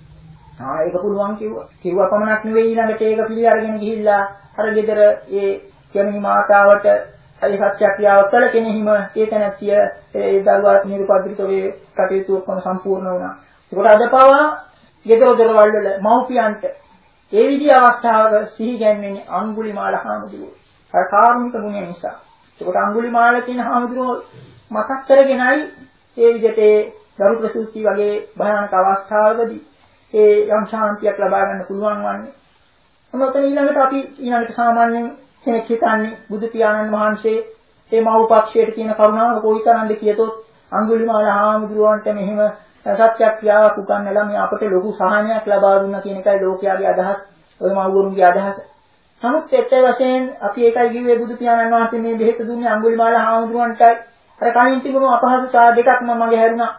ආ ඒක පුළුවන් කිව්වා. කිව්වා පමණක් නෙවෙයි ඊළඟට ඒක පිළි අරගෙන ගිහිල්ලා අර ගෙදර ඒ ගැමිණි මාතාවට ඒ සත්‍යක්‍රියාව කළ කෙනෙහිම ඒ තැනැත්තිය ඒ දරුවා නිරුපද්‍රිත වේ කටයුතු ඔක්කොම සම්පූර්ණ වුණා. ඒකට අද පවා ගෙදර දොරවල් වල මව්පියන්ට ඒ විදිහ අවස්ථාවක සිහි ගැන්වෙන්නේ අඟුලිමාල හාමුදුරුවෝ. අර කාරුණික ගුණය නිසා. ඒකට අඟුලිමාල කියන හාමුදුරුවෝ මතක් කරගෙනයි ඒ විදිහට ඒ දරු ප්‍රසූති වගේ භයානක අවස්ථාවකදී ඒ යම් ශාන්තියක් ලබා ගන්න පුළුවන් වන්නේ. මොනතන ඊළඟට අපි ඊළඟට සාමාන්‍යයෙන් කෙනෙක් හිතන්නේ බුදු පියාණන් වහන්සේ ඒ මව් පක්ෂයට කියන කරුණාව කොයිතරම්ද කියතොත් අඟුලිමාල හාමුදුරුවන්ට මෙහිම සත්‍යක්‍රියාවක් උගන්වලා මේ අපට ලොකු සහනයක් ලබා දුන්නා කියන එකයි ලෝකයාගේ අදහස්, ඔය මව්වරුන්ගේ අදහස. නමුත් ඒත් වශයෙන් අපි ඒකයි කිව්වේ බුදු පියාණන් වහන්සේ මේ බෙහෙත දුන්නේ අඟුලිමාල හාමුදුරුවන්ටයි. අර කලින් තිබුණු අපහසුතා දෙකක්ම මගේ හැරුණා.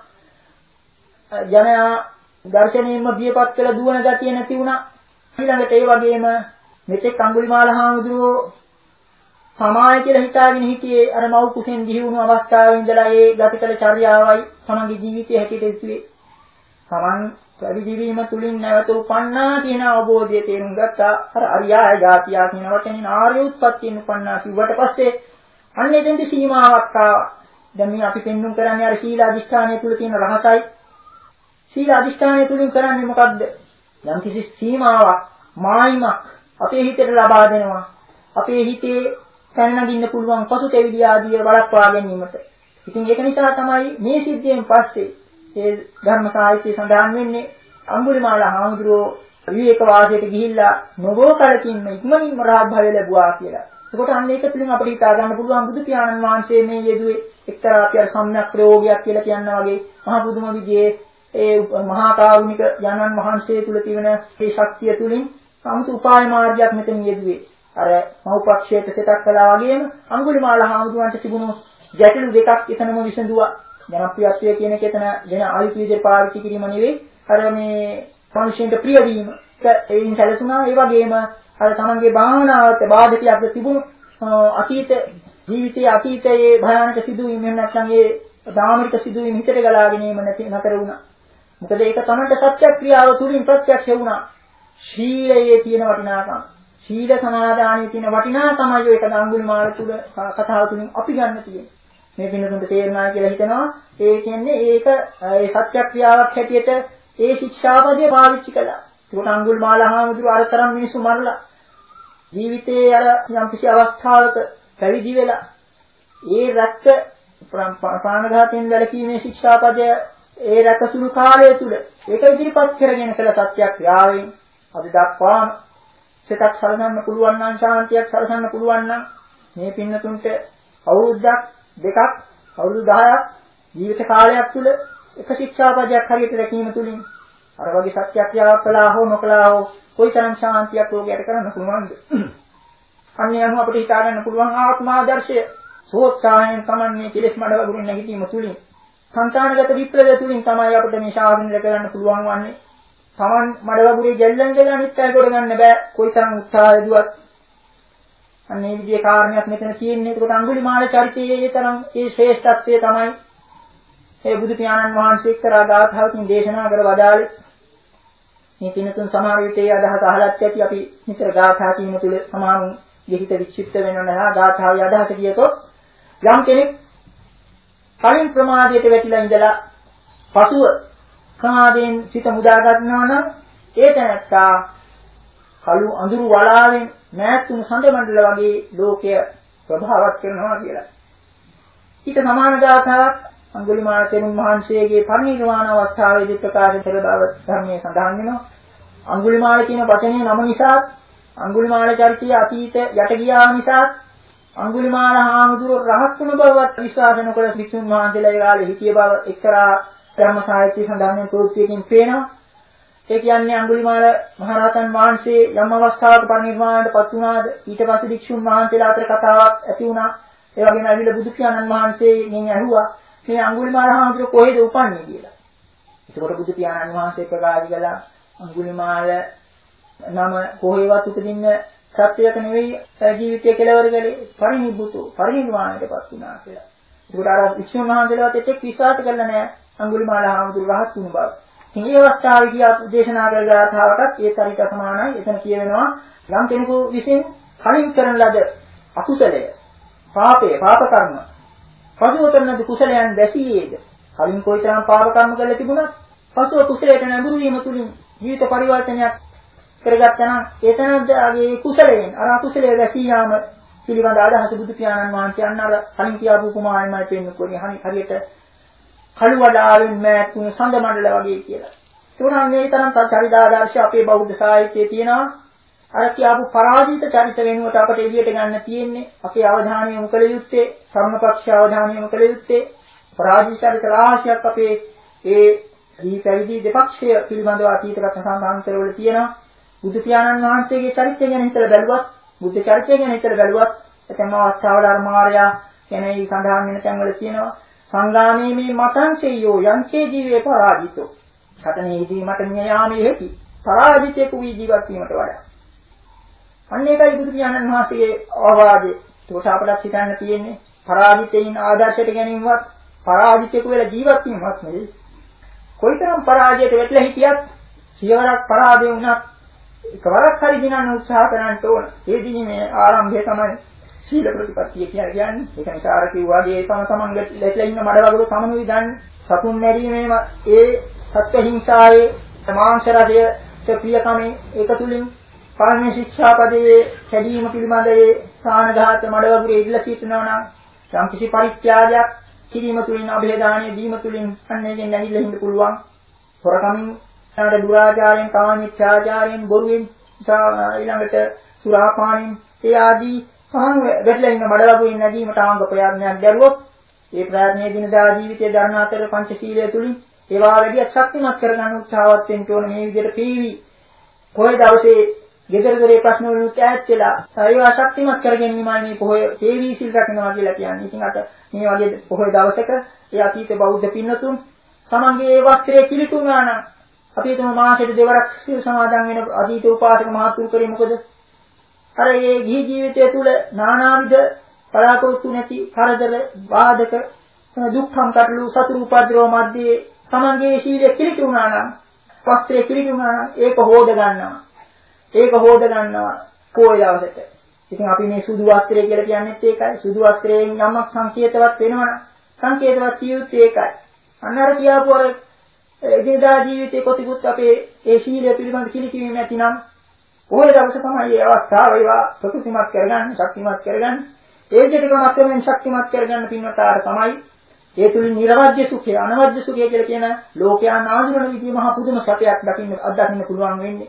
ජනයා දර්ශනයෙන්ම බියපත් කළ දුවන ගතිය නැති වුණා. ඊළඟට ඒ වගේම මෙතෙක් අඟුලිමාල හාමුදුරුවෝ සමාය කියලා හිතාගෙන හිටියේ අර මව් කුසෙන් දිහි වුණු අවස්ථාවේ ඉඳලා ඒ ගතිකල චර්යාවයි තමන්ගේ ජීවිතය හැටියට ඉස්සේ. තමන් පැවිදි වීම තුලින් නැවත උපන්නා කියන අවබෝධය තේරුම් ගත්තා. අර අරියාය જાතියා කියන වචනේ ආර්ය උත්පත්තියෙන් උපන්නා කිව්වට පස්සේ අන්න එතෙන්ට සීමාවක් ආවා. දැන් මේ අපි පෙන්වුම් කරන්නේ අර සීල අධිෂ්ඨානය තුල තියෙන රහසයි. සීල අධිෂ්ඨානය තුලින් කරන්නේ මොකද්ද? යම් කිසි සීමාවක්, මායිමක් අපේ හිතට ලබා දෙනවා. අපේ හිතේ පැනනගින්න පුළුවන් පසුතැවිලි ආදිය වළක්වා ගැනීමට. ඉතින් ඒක නිසා තමයි මේ සිද්ධියෙන් පස්සේ ඒ ධර්ම සාහිත්‍යයේ සඳහන් වෙන්නේ අඟුලිමාල හාමුදුරුවෝ විවේක වාසයට ගිහිල්ලා නොබෝ කලකින්ම ඉක්මනින්ම රහත් භාවය ලැබුවා කියලා. ඒකට අන්න ඒක තුලින් අපිට හිතා ගන්න පුළුවන් බුදු පියාණන් වහන්සේ මේ යෙදුවේ එක්තරා අපි අර සම්‍යක් ප්‍රයෝගයක් කියලා කියනවා වගේ මහ පුදුම විදිහේ ඒ මහා කාරුණික යනන් වහන්සේ තුල තිබෙන මේ ශක්තිය තුලින් සම්පූර්ණ උපාය මාර්ගයක් මෙතන යෙදුවේ. අර මෞපක්ෂයට සිතක් කළා වගේම අඟුලිමාල හාමුදුරන්ට තිබුණු ගැටලු දෙකක් එතනම විසඳුවා. ජනප්‍රියත්වය කියන එක එතන වෙන ආයුධ විදිහට පාවිච්චි කිරීම නෙවෙයි. අර මේ මිනිසෙන්ට ප්‍රිය වීම ඒකින් සැලසුණා. ඒ වගේම අර තමන්ගේ භාවනාවට බාධකයක් තිබුණු අතීත ජීවිතයේ අතීතයේ භයානක සිදුවීම් එහෙම නැත්නම් ඒ ධාර්මික සිදුවීම් හිතට ගලාගෙන එම නැති නතර වුණා. මොකද ඒක තමන්ට සත්‍යක්‍රියාව තුලින් ප්‍රත්‍යක්ෂ වුණා. ශීලයේ තියෙන වටිනාකම, ශීල සමාදානයේ තියෙන වටිනාකමයි ඒක අඟුලිමාල තුල කතාව තුලින් අපි ගන්න තියෙන්නේ. මේ පින්නතුන්ට තේරුණා කියලා හිතනවා. ඒ කියන්නේ ඒක ඒ සත්‍යක්‍රියාවක් හැටියට ඒ ශික්ෂාපදේ පාවිච්චි කළා. ඒකට අඟුලිමාල හාමුදුරුවෝ අර තරම් මිනිස්සු මරලා ජීවිතයේ අර යම් කිසි අවස්ථාවක පැවිදි වෙලා ඒ රැක්ක ප්‍රාණඝාතයෙන් වැළකීමේ ශික්ෂාපදය ඒ රැකසුළු කාලය තුල ඒක ඉදිරිපත් කරගෙන කළ සත්‍යක්‍රියාවෙන් අපි දක්වාම සිතක් සලසන්න පුළුවන් නම් ශාන්තියක් සලසන්න පුළුවන් නම් මේ පින්නතුන්ට අවුරුද්දක් දෙකක් අවුරුදු දහයක් ජීවිත කාලයක් තුල එක ශික්ෂාපදයක් හරියට රැකීම තුලින් අර වගේ සත්‍යක්‍රියාවක් කළා හෝ නොකළා හෝ කොයිතරම් ශාන්තියක් ලෝකයට කරන්න පුළුවන්ද? අන්නේ අනුව අපිට හිතා ගන්න පුළුවන් ආත්මාදර්ශය සෝත්සාහයෙන් තමන්නේ කෙලෙස් මඩ වගුරුන් නැගීම තුලින් සංතානගත විප්ලවය තුලින් තමයි අපිට මේ ශාසනය කරන්න පුළුවන් වන්නේ. Taman මඩ වගුරේ ගැල්ලන් ගලා අනිත්‍යය කොට ගන්න බෑ. කොයිතරම් උත්සාහය දුවත්. අන්නේ විදිහේ කාරණයක් මෙතන තියෙන්නේ. ඒකට අඟුලිමාල චරිතයේ ඒ තරම් ඒ ශ්‍රේෂ්ඨත්වය තමයි ඒ බුදු පියාණන් වහන්සේ එක්තරා ගාථාවකින් දේශනා කර වදාළේ. මේ පින්තුන් සමහර විට ඒ අදහස අහලත් ඇති. අපි නිතර ගාථා කීම තුළ සමානුන් යෙහිත විචිත්ත වෙනව නැහැ. ගාථාවේ අදහස කියතොත් යම් කෙනෙක් කලින් ප්‍රමාදයට වැටිලා ඉඳලා පසුව ප්‍රමාදයෙන් සිත මුදා ගන්නවා නම් ඒ තැනත්තා කළු අඳුරු වලාවෙන් මෑතුණු සඳ මණ්ඩල වගේ ලෝකය ප්‍රභාවත් කරනවා කියලා. ඊට සමාන ගාථාවක් අඟුලිමාල තෙරුන් වහන්සේගේ පරිනිර්වාණ අවස්ථාවේදී ප්‍රකාශ කළ බව ධර්මයේ සඳහන් වෙනවා. අඟුලිමාල කියන වචනේ නම නිසා අඟුලිමාල චරිතය අතීත යට ගියා නිසා අඟුලිමාල හාමුදුරුවෝ රහත් වුණ බවත් විශ්වාස නොකර වික්ෂුන් වහන්සේලා ඒ කාලේ හිටිය බව එක්තරා ධර්ම සාහිත්‍ය සඳහන් වෙන කෘතියකින් පේනවා. ඒ කියන්නේ අඟුලිමාල මහරහතන් වහන්සේ යම් අවස්ථාවක පරිනිර්වාණයට පත් වුණාද ඊට පස්සේ වික්ෂුන් වහන්සේලා අතර කතාවක් ඇති වුණා. ඒ වගේම ඇවිල්ලා බුදු පියාණන් වහන්සේගෙන් ඇහුවා මේ අඟුලිමාල හාමුදුරුවෝ කොහෙද උපන්නේ කියලා. එතකොට බුදු පියාණන් වහන්සේ ප්‍රකාශ කළා අඟුලිමාල නම කොහෙවත් උපදින්න සත්‍යයක නෙවෙයි ජීවිතය කෙලවර ගලේ පරිනිබ්බුතු පරිනිර්වාණයටපත් වුණා කියලා. ඒකට අර වික්ෂුන් වහන්සේලාට එතෙක් විශ්වාස කළා නෑ අඟුලිමාල හාමුදුරුවෝ රහත් වුණ බව. ඉතින් මේ අවස්ථාවේදී ආ දේශනා කළ ගාථාවටත් ඒ චරිත සමානයි. එතන කියවෙනවා යම් කෙනෙකු විසින් කලින් කරන ලද අකුසලය පාපය, පාප කර්ම. පසුව කරන කුසලයන් දැසියේද? කලින් කොයිතරම් පාප කර්ම කරලා තිබුණත් පසුව කුසලයට නැඹුරු වීම තුලින් ජීවිත පරිවර්තනයක් කරගත්තා නම් ඒතනදී කුසලයෙන් අර අකුසලයේ දැසී යාම පිළිබඳ අදහස බුදු පියාණන් වහන්සේ අන්න අර කලින් කියාපු උපමාවන්මයි පෙන්නන්නේ හරියට කළු වඩාවෙන් මෑතුණු සඳ මණ්ඩල වගේ කියලා. ඒකනම් මේ තරම් චරිතාදර්ශ අපේ බෞද්ධ සාහිත්‍යයේ තියෙනවා. අර කියාපු පරාජිත චරිත වෙනුවට අපට එළියට ගන්න තියෙන්නේ අපේ අවධානය යොමු කළ යුත්තේ සම්මපක්ෂ අවධානය යොමු කළ යුත්තේ පරාජිත චරිත රාශියක් අපේ ඒ දී පැවිදි දෙපක්ෂය පිළිබඳව අතීතගත සම්බන්ධතාවවල තියෙනවා. බුදු පියාණන් වහන්සේගේ චරිතය ගැන හිතලා බැලුවත් බුද්ධ චරිතය ගැන හිතලා බැලුවත් එතම අවස්ථාවල අර මාර්යා කියන්නේ සඳහන් වෙන තැන්වල තියෙනවා සංගාමී මේ මතංසෙයෝ යංචේ ජීවේ පරාජිතෝ සතනේදී මට මිය යාමේ හේති පරාජිතේක වී ජීවත් වීමට වඩා අන්න ඒකයි බුදු පියාණන් වහන්සේගේ අවවාදේ. ඒකට අපට හිතන්න තියෙන්නේ පරාජිතයින් ආදර්ශයට ගැනීමවත් පරාජිතේක වෙලා ජීවත් වීමවත් නෙවෙයි. කොයිතරම් පරාජයට වැටලා හිටියත් සියවරක් පරාජය වුණත් එකවරක් හරි දිනන්න උත්සාහ කරන්න ඕන. ඒ දිනේ ආරම්භය තමයි සීල ප්‍රතිපත්තිය කියන්නේ. ඒක නිසා අර කිව්වාගේ තම තමන් ලැබලා ඉන්න මඩවගුරු තමනුයි දන්නේ. සතුන් මැරීමේම ඒ සත්‍ය හිංසාවේ මාංශ රජයට ප්‍රියකමේ ඒක තුලින් පාලන ශික්ෂාපදයේ කැඩීම පිළිබඳ ඒ ප්‍රාණඝාත මඩවගුරු ඉල්ල සිටිනවා නම් යම් කිසි පරිත්‍යාගයක් කිරීම තුලින් අභේදානිය දීම තුලින් අන්නේකින් නැහිලා ඉන්න පුළුවන්. හොරකමින් ඊට දුරාචාරයෙන් කාමීච්ඡාචාරයෙන් බොරුවෙන් ඊළඟට සුරාපානෙන් ඒ ආදී පහන් වැටලා ඉන්න මඩලගුවෙන් නැගීමට ආංග ප්‍රයත්නයක් දැරුවොත් ඒ ප්‍රයත්නයේ දිනදා ජීවිතයේ ධර්ම අතර පංචශීලය තුලින් ඒවා වැඩි ශක්තිමත් කරගන්න උත්සාහවත් වෙන්න ඕන. මේ විදිහට පීවි පොයේ දවසේ ගෙදර දොරේ ප්‍රශ්න වලින් ඈත් වෙලා ඒවා ශක්තිමත් කරගැනීමයි මේ පොයේ පීවි සිල් රකින්නවා කියලා කියන්නේ. ඉතින් අත මේ වගේ පොයේ දවසක ඒ අතීත බෞද්ධ පින්නතුන් තමන්ගේ ඒ වස්ත්‍රයේ කිලිටුනා නම් අපි තම මාසෙට දෙවරක් සිල් සමාදන් වෙන අතීත උපාසක මහතුරු කරේ මොකද? අර මේ ගිහි ජීවිතය තුළ නානාවිද බලාපොරොත්තු නැති කරදර, බාධක, දුක්ඛම් කටළු සතුරු උපද්‍රව මැද්දේ තමන්ගේ ශීලය කිලිටුනා නම්, වස්ත්‍රය කිලිටුනා නම් ඒක හොද ගන්නවා. ඒක හොද ගන්නවා පොය දවසට. ඉතින් අපි මේ සුදු වස්ත්‍රය කියලා කියන්නේත් ඒකයි. සුදු වස්ත්‍රයෙන් යමක් සංකේතවත් වෙනවනම් සංකේතවත් කියුත් ඒකයි. අන්න අර කියාපු අර එදිනදා ජීවිතේ කොටිකුත් අපේ ඒ ශීලය පිළිබඳ කිලිටීම නැතිනම් ඔය දවස තමයි මේ අවස්ථාව ඒවා ප්‍රතිමත් කරගන්න, ශක්තිමත් කරගන්න. ඒ විදිහට ක්‍රමයෙන් ශක්තිමත් කරගන්න පින්වතාර තමයි ඒ තුලින් නිර්වද්‍ය සුඛය, අනවද්‍ය සුඛය කියලා කියන ලෝකයන් ආඳුරන විදිහ මහ පුදුම සැපයක් දකින්න අත්දකින්න පුළුවන් වෙන්නේ.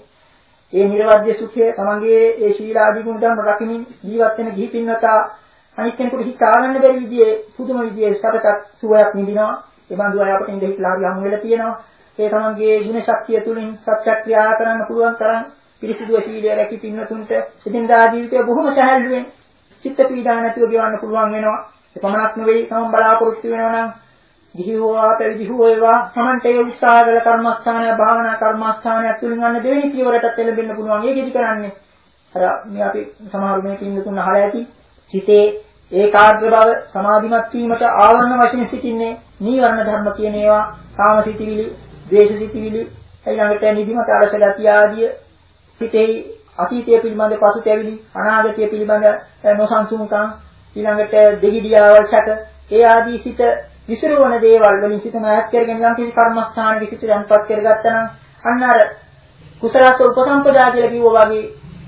ඒ නිර්වද්‍ය සුඛය තමන්ගේ ඒ ශීලාදී ගුණ ධර්ම රකිමින් ජීවත් වෙන ගිහි පින්වතා අනිත් කෙනෙකුට හිතා ගන්න බැරි විදිහේ පුදුම විදිහේ සැපක් සුවයක් නිදිනවා. ඒ බඳු අය අපිට ඉඳ හිටලා හරි හමු වෙලා තියෙනවා. ඒ තමන්ගේ ගුණ ශක්තිය තුලින් සත්‍යක්‍රියා කරන්න පුළුවන් තරම් පිරිසිදු ශීලය රැකී පින්නතුන්ට එදිනදා ජීවිතය බොහොම සැහැල්ලුවෙන් චිත්ත පීඩා නැතුව ගෙවන්න පුළුවන් වෙනවා. ඒ පමණක් නෙවෙයි තමන් බලාපොරොත්තු වෙනවා නම් ගිහි හෝ පැවිදි හෝ ඒවා තමන්ට ඒ උත්සාහ කළ කර්මස්ථානය, භාවනා කර්මස්ථානයක් තුලින් අන්න දෙවෙනි පියවරටත් එළඹෙන්න පුළුවන්. ඒකෙදි කරන්නේ අර මේ අපි සමහර මේ පින්නතුන් අහලා ඇති සිතේ ඒකාග්‍ර බව සමාධිමත් වීමට ආවරණ වශයෙන් සිටින්නේ නීවරණ ධර්ම කියන ඒවා කාමසිතවිලි, ද්වේෂසිතවිලි, ඊළඟට නිදිමත අරස ගතිය ආදී සිතේ අතීතය පිළිබඳ පසුතැවිලි, අනාගතය පිළිබඳ නොසන්සුන්කම්, ඊළඟට දෙගිඩියාවල් සැක, ඒ ආදී සිත විසිරවන දේවල් වලින් සිත නැත් කරගෙන යම් කිසි කර්මස්ථානයක සිත යන්පත් කරගත්තා නම් අන්න අර කුසලස උපසම්පදා කියලා කිව්වා වගේ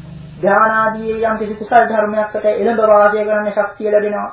ධානාදී යම් කිසි කුසල ධර්මයකට එළඹ වාසය කරන්න ශක්තිය ලැබෙනවා.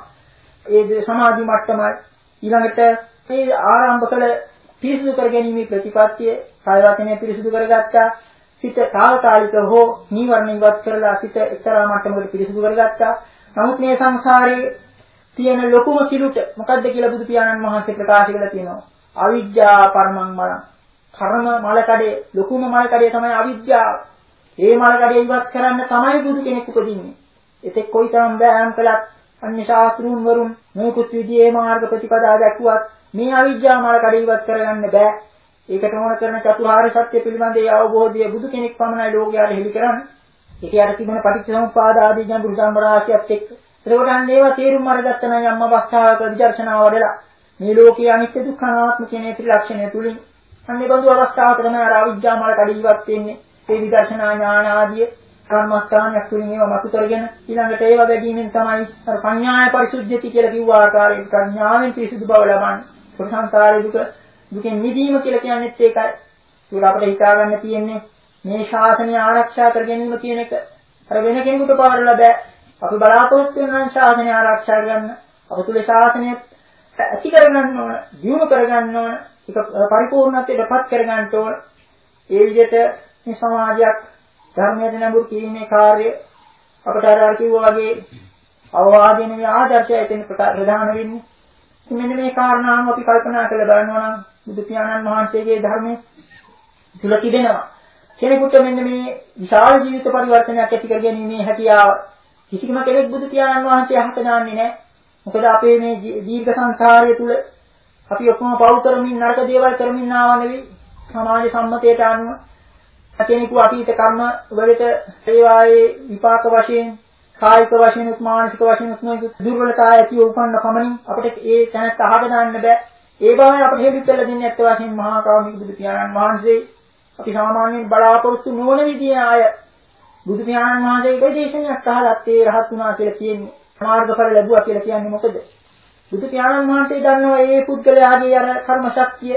ඒ සමාධි මට්ටමයි. ඊළඟට මේ ආරම්භ කළ පිරිසිදු කරගැනීමේ ප්‍රතිපත්තිය කාය වචනය පිරිසිදු කරගත්තා. සිත తాවකාලික හෝ නීවරණ ඉවත් කරලා සිත එක්තරා මට්ටමකට පිරිසිදු කරගත්තා. නමුත් මේ සංසාරේ තියෙන ලොකුම කිලුට මොකද්ද කියලා බුදු පියාණන් වහන්සේ ප්‍රකාශ කළා තියෙනවා. අවිජ්ජා පරමං මරං. කර්ම මලකඩේ ලොකුම මලකඩේ තමයි අවිජ්ජාව. ඒ මලකඩේ ඉවත් කරන්න තමයි බුදු කෙනෙක් උපදින්නේ. එතෙක් කොයිතරම් බෑම් කළත් අන්‍ය ශාස්ත්‍රුන් වරුන් මේකුත් විදියේ මාර්ග ප්‍රතිපදා දැක්ුවත් මේ අවිජ්ජා මලකඩේ ඉවත් කරගන්න බෑ. ඒකට ඕන කරන චතුරාර්ය සත්‍ය පිළිබඳ ඒ අවබෝධය බුදු කෙනෙක් පමණයි ලෝකයට හෙළි කරන්නේ. ඒක යට තිබෙන පටිච්චසමුප්පාද ආදී ගැඹුරු ධර්ම රාශියත් එක්ක. ඒකට අන්නේවා තේරුම් අරගත්ත නම් යම් අවස්ථාවක විදර්ශනාව වඩලා මේ ලෝකයේ අනිත්‍ය දුක්ඛ අනාත්ම කියන ඒ ත්‍රිලක්ෂණය තුලින් අන්නේ බඳු අවස්ථාවක තමයි අර අවිජ්ජා මලකඩේ ඉවත් වෙන්නේ. ඒ විදර්ශනා ඥාන ආදී කර්මස්ථානයක් තුලින් ඒවා මතු කරගෙන ඊළඟට ඒවා වැඩිමින් තමයි අර පඤ්ඤාය පරිසුද්ධිය කියලා කිව්ව ආකාරයෙන් ප්‍රඥාවෙන් පිරිසුදු බව ලබන්නේ. සංසාරේ දුක දුකෙන් මිදීම කියලා කියන්නේත් ඒකයි. ඒක අපිට හිතා ගන්න තියෙන්නේ මේ ශාසනය ආරක්ෂා කර ගැනීම කියන එක. අර වෙන කෙනෙකුට පාරලා බෑ. අපි බලාපොරොත්තු වෙන ශාසනය ආරක්ෂා කරගන්න. අප තුල ශාසනය ඇති කරගන්න ඕන, ජීවු කරගන්න ඕන, ඒක පරිපූර්ණත්වයට පත් කරගන්න ඕන. ඒ විදිහට මේ සමාජයක් ධර්මයට නඹුරු කිරීමේ කාර්යය අපට අර කිව්වා වගේ අවවාදයෙන් මේ ආදර්ශය එතන ප්‍රධාන වෙන්නේ. ඉතින් මෙන්න මේ කාරණාව අපි කල්පනා කරලා බලනවා නම් බුදු පියාණන් වහන්සේගේ ධර්මයේ තුල තිබෙනවා. කෙනෙකුට මෙන්න මේ විශාල ජීවිත පරිවර්තනයක් ඇති කරගැනීමේ හැකියාව කිසිම කෙනෙක් බුදු පියාණන් වහන්සේ අහක දාන්නේ නැහැ. මොකද අපේ මේ දීර්ඝ සංසාරය තුල අපි ඔක්කොම පව් කරමින් නරක දේවල් කරමින් ආව නෙවෙයි. සමාජ සම්මතයට අනුව කෙනෙකු අතීත කර්ම වලට ඒවායේ විපාක වශයෙන් කායික වශයෙන් මානසික වශයෙන් උත්නෝක දුර්වලතා ඇති උපන්න පමණින් අපිට ඒ තැනත් අහක දාන්න බෑ. ඒ බවයි අපිට හේතු දෙන්න දෙන්නේ ඇත්ත වශයෙන්ම මහා කාරුණික බුදු පියාණන් වහන්සේ. අපි සාමාන්‍යයෙන් බලාපොරොත්තු නොවන විදිහේ අය බුදු පියාණන් වහන්සේගේ දේශනාවක් අහලත් ඒ රහත් වුණා කියලා කියන්නේ මාර්ගඵල ලැබුවා කියලා කියන්නේ මොකද? බුදු පියාණන් වහන්සේ දන්නවා මේ පුද්ගලයාගේ අර කර්ම ශක්තිය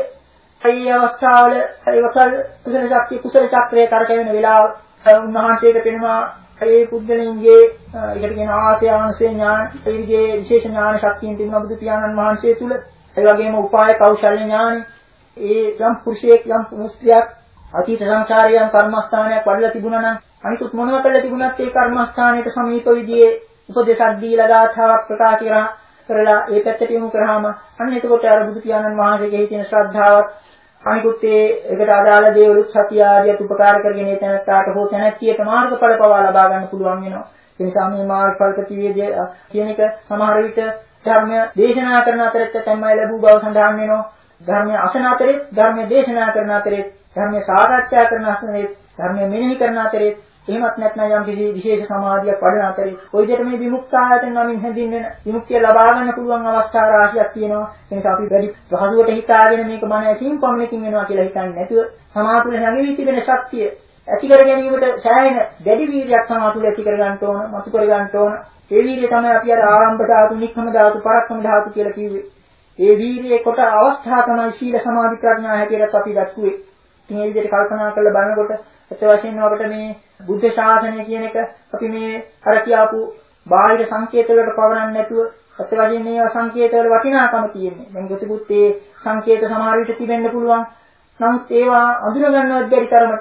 ඒ අවස්ථාවල ඒ වකල් කුසල ශක්තිය කුසල චක්‍රයේ කරකැවෙන වෙලාව උන්වහන්සේට පෙනෙනවා ඒ පුද්ගලයන්ගේ ඒකට කියන ආසය ආංශේ ඥාන ඒ විදිහේ විශේෂ ඥාන ශක්තියින් තිබුණා බුදු පියාණන් වහන්සේ තුල. ඒ වගේම උපාය කෞශල්‍ය ඥාන ඒ යම් පුරුෂයෙක් යම් මුස්තියක් අතීත සංසාරයන් කර්මස්ථානයක් වඩලා තිබුණා නම් අනිකුත් මොනවා කළා තිබුණත් ඒ කර්මස්ථානයට සමීප විදිහේ උපදේශක් දීලා ගාථාවක් ප්‍රකාශ කරා කරලා ඒ පැත්තට යොමු කරාම අන්න එතකොට අර බුදු පියාණන් වහන්සේගේ තියෙන ශ්‍රද්ධාවත් අනිකුත් ඒ එකට අදාළ දේවලුත් සතිය ආදියත් උපකාර කරගෙන ඒ තැනට හෝ තැනැත්තියට මාර්ගඵල පවා ලබා ගන්න පුළුවන් වෙනවා. ඒ නිසා මේ මාර්ගඵල ප්‍රතිවේදය කියන එක සමහර විට ධර්මය දේශනා කරන අතරත් තමයි ලැබූ බව සඳහන් වෙනවා. ධර්මය අසන අතරේ ධර්මය දේශනා කරන අතරේ ධර්මය සාකච්ඡා කරන අතරේ ධර්මය මෙනෙහි කරන අතරේ එහෙමත් නැත්නම් යම් කිසි විශේෂ සමාධියක් වඩන අතරේ ඔය විදිහට මේ විමුක්තායතන නමින් හැඳින්වෙන විමුක්තිය ලබා ගන්න පුළුවන් අවස්ථා රාශියක් තියෙනවා. ඒ නිසා අපි වැඩි රහසුවට හිතාගෙන මේක මන ඇසින් පමණකින් වෙනවා කියලා හිතන්නේ නැතුව සමාතුල නැගෙවි තිබෙන ශක්තිය ඇති කර ගැනීමට සෑහෙන දැඩි වීර්යයක් සමාතුල ඇති කර ගන්න ඕන, මතු කර ගන්න ඕන. ඒ වීර්යය තමයි අපි අර ආරම්භ ධාතු, නික්කම ධාතු, පරක්කම ධාතු කියලා කිව්වේ. ඒ වීර්යයේ කොට අවස්ථා තමයි සීල සමාධි ප්‍රඥා හැටියට අපි දක්ුවේ. ඉතින් මේ විදිහට කල්පනා කරලා බලනකොට ඇත්ත වශයෙන්ම අපිට මේ බුද්ධ ශාසනය කියන එක අපි මේ අර කියාපු බාහිර සංකේත වලට පවරන්නේ නැතුව ඇත්ත වශයෙන්ම මේ සංකේත වල වටිනාකම තියෙන්නේ. දැන් ගොතිපුත් ඒ සංකේත සමහර විට තිබෙන්න පුළුවන්. නමුත් ඒවා අඳුර ගන්නවත් බැරි තරමට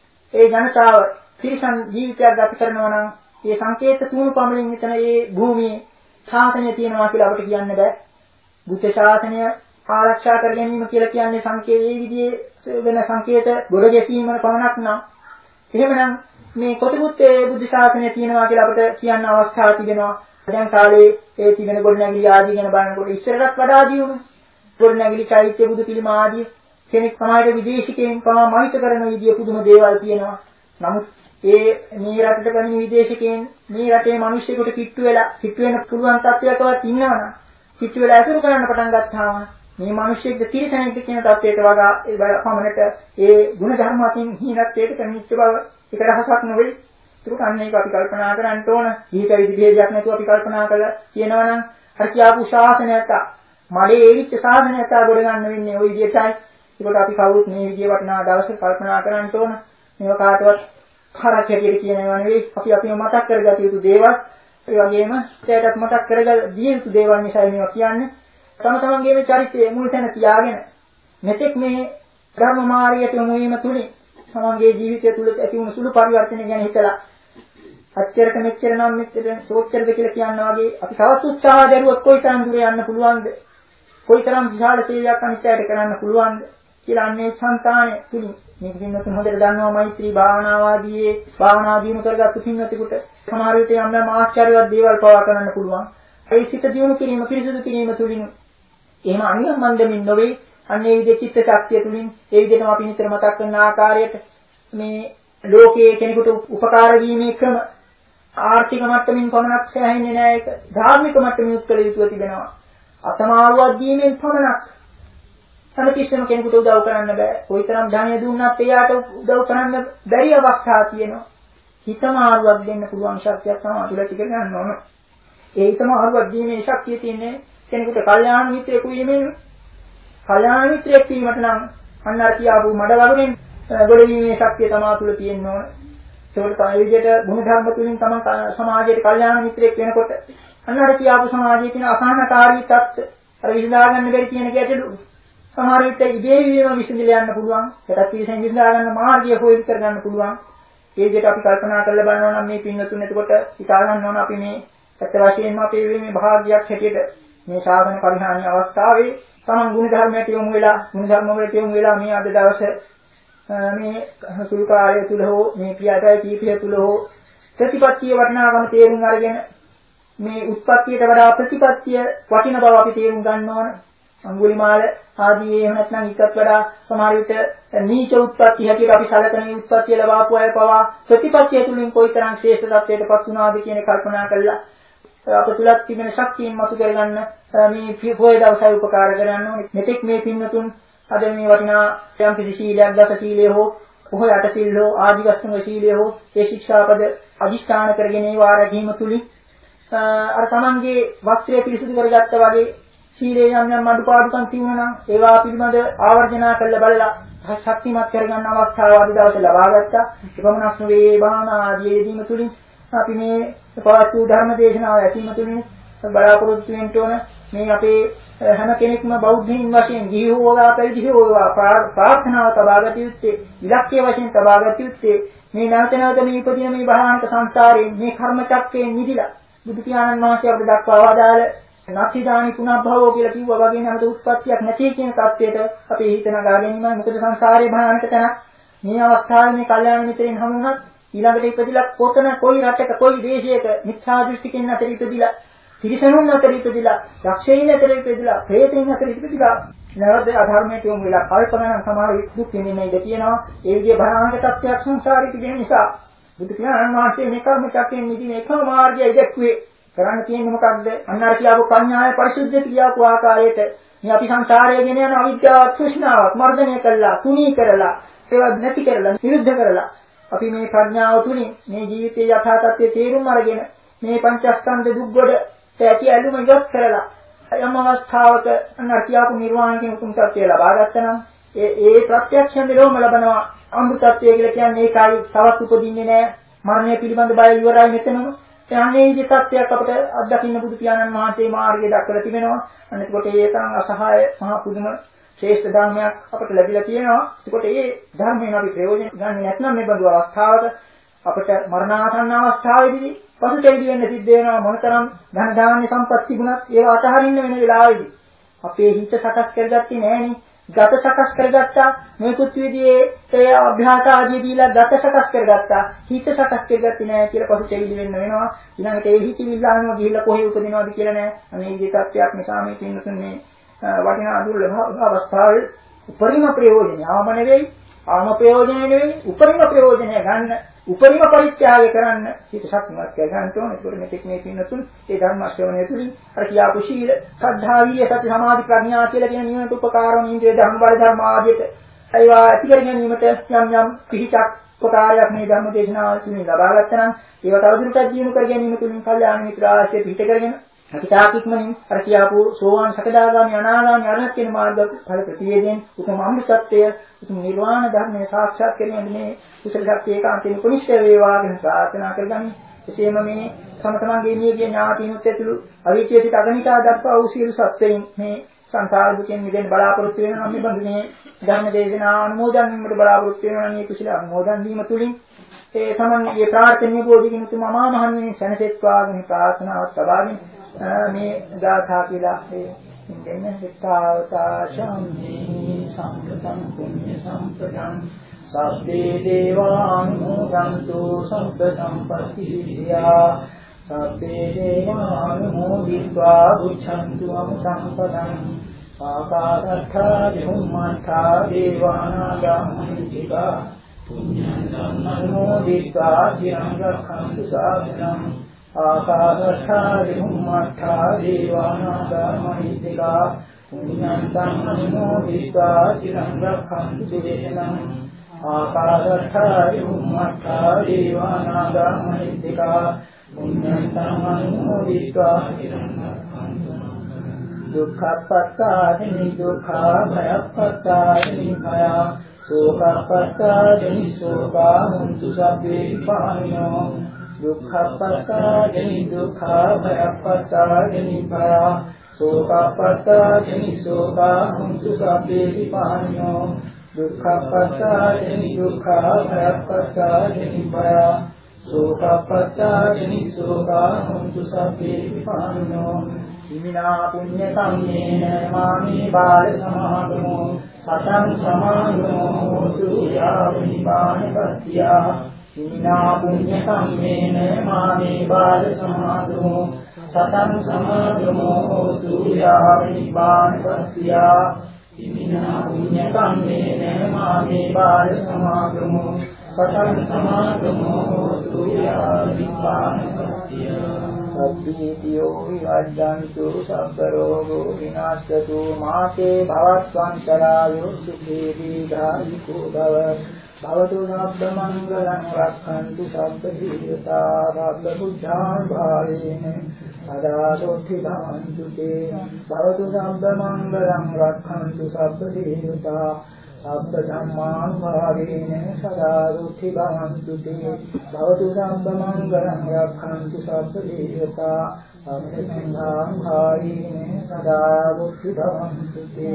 ඒ ජනතාව තිරිසන් ජීවිතයක් ගත කරනවා නම් ඒ සංකේත තුණු පමණින් මෙතන ඒ භූමියේ ශාසනය තියෙනවා කියලා අපිට කියන්න බෑ. බුද්ධ ශාසනය ආරක්ෂා කර ගැනීම කියලා කියන්නේ සංකේත ඒ විදිහේ වෙන සංකේත ගොඩ ගැසීම පමණක් නම් එහෙමනම් මේ කොටිකුත් ඒ බුද්ධ ශාසනය තියෙනවා කියලා අපිට කියන්න අවස්ථාවක් තිබෙනවා. දැන් කාලේ ඒ තිබෙන ගොඩනැගිලි ආදී ගැන බලනකොට ඉස්සරටත් වඩා දියුණු ගොඩනැගිලි චෛත්‍ය බුදු පිළිම ආදී කෙනෙක් සමාජයේ විදේශිකයන් පවා මහිත කරන විදිය පුදුම දේවල් තියෙනවා. නමුත් ඒ මේ රටට පැමිණි විදේශිකයන් මේ රටේ මිනිස්සුන්ට කිට්ටු වෙලා කිට්ටු වෙන්න පුළුවන් තත්ත්වයකවත් ඉන්නවනම් කිට්ටු වෙලා අසුරු කරන්න පටන් ගත්තාම මේ මිනිස්සෙක්ද තිරසනෙක්ද කියන තත්ත්වයට වගා ඒ පමණට ඒ ගුණ ධර්ම අතින් හීනත්වයට පැමිණිච්ච බව එක රහසක් නෙවෙයි. ඒක අන්න ඒක අපි කල්පනා කරන්න ඕන. දීපරිදි භේදයක් නැතුව අපි කල්පනා කරලා කියනවා නම් අර කියාපු ශාසනයත් මඩේ ඒවිච්ච ශාසනයත් ගොඩ ගන්න වෙන්නේ ওই විදිහටයි. ඒකට අපි කවුරුත් මේ විදිය වටිනා දවසේ කල්පනා කරන්න ඕන. මේව කාටවත් හරක් හැටියට කියනවා නෙවෙයි. අපි අපිව මතක් කරගත යුතු දේවල්. ඒ වගේම ඒකටත් මතක් කරගලා දිය යුතු දේවල් නිසා මේවා කියන්නේ. තම තමන්ගේ මේ චරිතයේ මුල් තැන තියාගෙන මෙතෙක් මේ ධර්ම මාර්ගයට යොමු වීම තුලින් තමන්ගේ ජීවිතය තුළ ඇති වුණු සුළු පරිවර්තන ගැන හිතලා අච්චරක මෙච්චර නම් මෙච්චර සෝච්චරද කියලා කියනවා වගේ අපි තවත් උත්සාහ දරුවොත් කොයිතරම් දුර යන්න පුළුවන්ද කොයිතරම් විශාල සේවයක් අනිත්‍යයට කරන්න පුළුවන්ද කියලා අන්නේ සංතානය තුලින් මේක පින්නතුන් හොඳට දන්නවා මෛත්‍රී භාවනාවාදී භාවනා දිනු කරගත්තු පින්නතුකට සමහර විට යම් යම් ආශ්චර්යවත් දේවල් පවා කරන්න පුළුවන්. ඒ සිත දිනු කිරීම පිරිසුදු කිරීම තුලින් එහෙම අනියම් මන්දමින් නොවේ. අන්නේ විදිහේ චිත්ත ශක්තිය තුලින් ඒ විදිහටම අපි නිතර මතක් කරන ආකාරයට මේ ලෝකයේ කෙනෙකුට උපකාර වීමේ ක්‍රම ආර්ථික මට්ටමින් පමණක් සෑහෙන්නේ නැහැ. ඒක ධාර්මික මට්ටමින් උත්කල යුතුව තිබෙනවා. අසමාරුවක් දීමෙන් පමණක් තම කිසිම කෙනෙකුට උදව් කරන්න බෑ. කොයිතරම් ධනය දුන්නත් එයාට උදව් කරන්න බැරි අවස්ථා තියෙනවා. හිතමාරුවක් දෙන්න පුළුවන් ශක්තියක් තමයි අතුලට ඉගෙන ගන්න ඕන. ඒ හිතමාරුවක් දීමේ ශක්තිය තියෙන්නේ කෙනෙකුට කල්යාණ මිත්‍රයෙක් වීමෙන්. කල්යාණ මිත්‍රයෙක් වීමට නම් අන්න අර කියාපු මඩ වගුරෙන් ගොඩ වීමේ ශක්තිය තමයි අතුල තියෙන්න ඕන. ඒකට තමයි විදිහට ගුණ ධර්ම තුලින් තමයි සමාජයේ කල්යාණ මිත්‍රයෙක් වෙනකොට අන්න අර කියාපු සමාජයේ තියෙන අසහනකාරී තත්ත්ව අර විසඳා ගන්න බැරි කියන ගැටලු සමහර විට ඉබේ වීම විසඳිලා යන්න පුළුවන්. ඒකත් විසඳ විසඳා ගන්න මාර්ගය හොයලා කර ගන්න පුළුවන්. ඒ විදිහට අපි කල්පනා කරලා බලනවා නම් මේ පින්වතුන් එතකොට හිතා ගන්න ඕන අපි මේ ඇත්ත වශයෙන්ම අපේ මේ භාග්‍යයක් හැටියට මේ සාධන පරිහානිය අවස්ථාවේ තමන් ගුණ ධර්මයට යොමු වෙලා ගුණ ධර්ම වලට යොමු වෙලා මේ අද දවසේ මේ සුළු කාලය තුල හෝ මේ පියාටයි කීපය තුල හෝ ප්‍රතිපත්තිය වටිනාකම තේරුම් අරගෙන මේ උත්පත්තියට වඩා ප්‍රතිපත්තිය වටින බව අපි තේරුම් ගන්න ඕන. අඟුලිමාල ආදී එහෙම නැත්නම් ඊටත් වඩා සමහර විට නීච උත්පත්ති හැටියට අපි සැලකන උත්පත්තිය ලබාපු අය පවා ප්‍රතිපත්තිය තුලින් කොයිතරම් ශ්‍රේෂ්ඨ තත්ත්වයකටපත් වුණාද කියන කල්පනා කළා. අප තුලත් තිබෙන ශක්තියින් මතු කරගන්න මේ පොය දවසයි උපකාර කරන්න ඕනේ. මෙතෙක් මේ පින්නතුන් අද මේ වටිනා යම් කිසි සීලයක් දස සීලය හෝ පොහොය අට සීල හෝ ආදිවස්තුම සීලය හෝ ඒ ශික්ෂාපද අදිෂ්ඨාන කරගෙන ඒ වාරගීම තුලින් අර තමන්ගේ වස්ත්‍රය පිරිසිදු කරගත්තා වගේ සීලේ යම් යම් අඩුපාඩුකම් තියුණා නම් ඒවා පිළිබඳ ආවර්ජනා කරලා බලලා ශක්තිමත් කරගන්න අවස්ථාව අද දවසේ ලබා ගත්තා. එපමණක් නෙවෙයි භාවනා ආදී යෙදීම තුලින් අපි මේ පවත්වූ ධර්ම දේශනාව ඇසීම තුලින් බලාපොරොත්තු වෙන්න ඕන මේ අපේ හැම කෙනෙක්ම බෞද්ධයින් වශයෙන් ජීව හෝවා පැවිදි හෝවා ප්‍රාර්ථනාව තබාගත යුත්තේ ඉලක්කයේ වශයෙන් තබාගත යුත්තේ මේ නැවත නැවත මේ ඉපදින මේ භයානක සංසාරයෙන් මේ කර්ම චක්‍රයෙන් මිදිලා බුදු පියාණන් වහන්සේ අපිට දක්වා වදාළ නැතිදානි පුනබ්භවෝ කියලා කිව්වා වගේ නැවත උත්පත්තියක් නැති කියන තත්ත්වයට අපේ හිත නගා ගැනීමයි. මොකද සංසාරේ භයානක තැනක්. මේ අවස්ථාවේ මේ කල්යාණ මිත්‍රෙන් හමු වුණත් ඊළඟට ඉපදිලා කොතන කොයි රටක කොයි දේශයක මිත්‍යා දෘෂ්ටිකෙන් අතර ඉපදිලා තිරිසනුන් අතර ඉපදිලා යක්ෂයින් අතර ඉපදිලා ප්‍රේතයින් අතර ඉපදිලා නැවත අධර්මයට යොමු වෙලා කල්පනා සමාර දුක් විඳින්නයිද කියනවා. ඒ විදිහේ භයානක තත්ත්වයක් සංසාරේ තිබෙන නිසා බුදු පියාණන් වහන්සේ මේ කර්ම චක්‍රයෙන් මිදීම එකම මාර්ගයයි දැක්ුවේ. කරන්න තියෙන්නේ මොකක්ද? අන්න අර කියාපු පඤ්ඤාය පරිසුද්ධිය කියාපු ආකාරයට මේ අපි සංසාරයේ ගෙන යන අවිද්‍යාව තෘෂ්ණාවක් මර්ධනය කළා, තුනී කරලා, ඒවත් නැති කරලා, නිරුද්ධ කරලා අපි මේ ප්‍රඥාව තුලින් මේ ජීවිතයේ යථා තත්ත්වයේ තේරුම් අරගෙන මේ පංචස්කන්ධ දුක්ගොඩ ඇති ඇලුම ඉවත් කරලා යම් අවස්ථාවක අන්න අර කියාපු නිර්වාණ කියන උතුම් සත්‍යය ලබා ගත්තා නම් ඒ ඒ ප්‍රත්‍යක්ෂයෙන් මෙලොවම ලබනවා. අමෘතත්වය කියලා කියන්නේ ඒකයි තවත් උපදින්නේ නැහැ. මරණය පිළිබඳ බය ඉවරයි මෙතනම. එන්නේ මේ තත්ත්වයක් අපිට අත්දකින්න බුදු පියාණන් වහන්සේ මාර්ගය දක්වලා තිබෙනවා. අන්න එතකොට ඒ තරම් අසහාය මහා පුදුම ශ්‍රේෂ්ඨ ධර්මයක් අපිට ලැබිලා තියෙනවා. එතකොට මේ ධර්මයෙන් අපි ප්‍රයෝජන ගන්න නැත්නම් මේ බඳු අවස්ථාවක අපිට මරණාසන්න අවස්ථාවේදී පසුතැවිලි වෙන්න සිද්ධ වෙනවා. මොනතරම් ධන දාන්නේ සම්පත් තිබුණත් ඒවා අතහරින්න වෙන වෙලාවෙදී අපේ හිත සකස් කරගත්තේ නැහෙනේ. ගත සකස් කරගත්තා මේකුත් විදිහේ ඒ අභ්‍යාස ආදී දීලා ගත සකස් කරගත්තා හිත සකස් කරගත්තේ නැහැ කියලා පසුතැවිලි වෙන්න වෙනවා. ඊළඟට ඒ හිතවිල්ල අනුව ගිහිල්ලා කොහේ උපදිනවද කියලා නෑ. අනේ මේ තත්ත්වයක් නිසා මේ පින්නතුන් මේ වටිනා දුර්ලභ අවස්ථාවේ උපරිම ප්‍රයෝජනය ආම නෙවෙයි ආම ප්‍රයෝජනය නෙවෙයි උපරිම ප්‍රයෝජනය ගන්න උපරිම පරිත්‍යාගය කරන්න හිත ශක්තිමත් කර ගන්න ඕනේ. ඒකට මෙතෙක් මේ පින්නතුන් ඒ ධර්ම ශ්‍රවණය තුළින් අර කියාපු සීල, සද්ධා, විරිය, සති, සමාධි, ප්‍රඥා කියලා කියන නියමත උපකාරණ ඉන්ද්‍රිය ධර්ම බල ධර්ම ආදියට ඒවා ඇති කර ගැනීමට යම් යම් පිහිටක් උපකාරයක් මේ ධර්ම දේශනාවල් තුලින් ලබා ගත්තා නම් ඒවා තවදුරටත් දියුණු කර ගැනීම තුලින් කල්යාණ මිත්‍ර ආශ්‍රය පිහිට කරගෙන අපි තාකික්මනින් අර කියාපු සෝවාන් සකදාගාමි අනාගාමි අරහත් කියන මාර්ග ඵල ප්‍රතිවේදයෙන් උතුම් අමෘතත්වය උතුම් නිර්වාණ ධර්මය සාක්ෂාත් කිරීමේ මේ කුසල ශක්තිය ඒකාන්තයෙන් පුනිෂ්ඨ වේවා කියන ප්‍රාර්ථනා කරගනි. එසේම මේ තම තමන්ගේ නියගිය ඥාතිනුත් ඇතුළු අවිචේ සිට අගනිකා දක්වා වූ සියලු සත්වයින් මේ සංසාර දුකෙන් මිදෙන්න බලාපොරොත්තු වෙනවා. මේ බඳු මේ ධර්ම දේශනා අනුමෝදන් වීමට බලාපොරොත්තු වෙනවා. මේ කුසල අනුමෝදන් වීම තුලින් ඒ තමන්ගේ ප්‍රාර්ථනීය බෝධිකින් උතුම් අමා මහ නිවන සැනසෙත්වා කියන ප්‍රාර්ථනාවත් ලබාගෙන මේ ගාථා කියලා ඒ දෙන්න හිතාවතා ශාන්ති සම්පතං පුඤ්ඤ සම්පතං සබ්බේ දේවානුමෝදන්තු සබ්බ සම්පත්ති සිද්ධා සබ්බේ දේවානුමෝදිत्वा බුද්ධන්තු අමතං පදං ආකාශත්ථා ධම්මත්ථා දේවානාගා මහිත්‍තිකා පුඤ්ඤං ධම්මෝදිत्वा චිරං රක්ඛන්තු ශාසනං ආකාශත්ථා ධම්මත්ථා දේවානාගා මහිත්‍තිකා පුඤ්ඤං ධම්මෝදිत्वा චිරං රක්ඛන්තු දේශනං ආකාශත්ථා යුම්මත්ථා දේවානාගා මහිත්‍තිකා පුඤ්ඤන්තං අනුමෝදිत्वा දුක්ඛප්පත්තානි දුක්ඛා භයප්පත්තානි භයා शोकपत्तानि शोका हन्तु सब्बे पाणिनो दुःखपत्तानि दुःखा भयपत्तानि भया शोकपत्तानि शोका हन्तु सब्बे पाणिनो दुःखपत्तानि दुःखा भयपत्तानि भया शोकपत्तानि शोका हन्तु सब्बे पाणिनो इमिना पुण्य कम्मेन मामि बाल समागमो सतं समागमो होतु यावनिपाणपत्या इमिना पुण्य कम्मेन मामि बाल समागमो सतं समागमो होतु यावनिपाणपत्या इमिना पुण्य कम्मेन मामि बाल समागमो सतं समागमो होतु यावनिपाणपत्या सद्दीतियो विवर्धन्तु सब्बरोगो विनाशतु माते भवत्वन्तरायो सुखे दीर्घायुको भव भवतु सब्बमङ्गलं रक्षन्तु सब्बदीर्घता सब्बबुद्धानुभावेन सदा सोत्थिभवन्तु ते भवतु सब्बमङ्गलं रक्षन्तु सब्बदीर्घता सब्बधम्मानुभावेन सदा सोत्थिभवन्तु ते भवतु सब्बमङ्गलं रक्षन्तु सब्बदीर्घता सब्बसङ्घानुभावेन सदा सोत्थिभवन्तु ते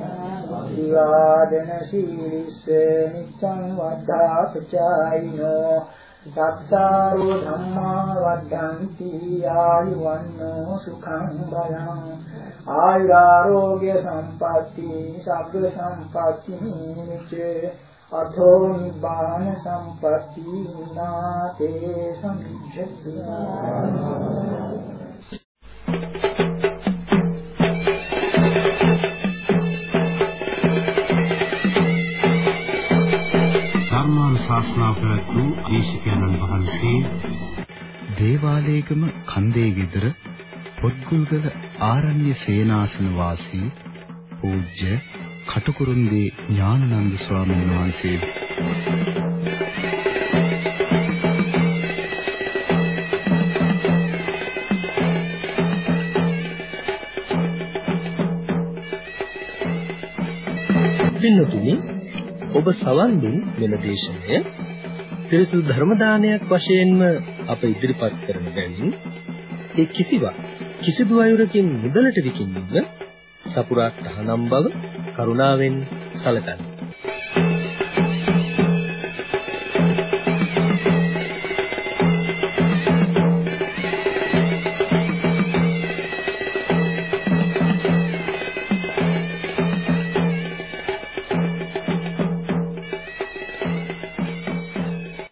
अभिवादनशीलिस्य नित्यं वद्धापचारिणो सत्तारो धम्मा वद्दन्ति आयुवन्नो सुखं बलं आयुरारोग्य सम्पत्ति सब्ब सम्पत्ति च अथो निब्बान सम्पत्ति नाते समिज्जति ධර්මානුශාසනා ප්‍රවතු දේශකයන්න් වහන්සේ දේවාලේගම කන්දේ ගෙදර පොත්ගුල්ගල ආරණ්‍ය සේනාසන වාසී පූජ්‍ය කටුකුරුන්දී ඥානানন্দ ස්වාමීන් වහන්සේ පින්නතුනි ඔබ සවන් දුන් මෙම දේශනය පිරිසුදු ධර්ම දානයක් වශයෙන්ම අප ඉදිරිපත් කරන බැවින් ඒ කිසිවක් කිසිදු අයුරකින් මුදලට විකිණීම සපුරා තහනම් බව කරුණාවෙන් සැලකන්න.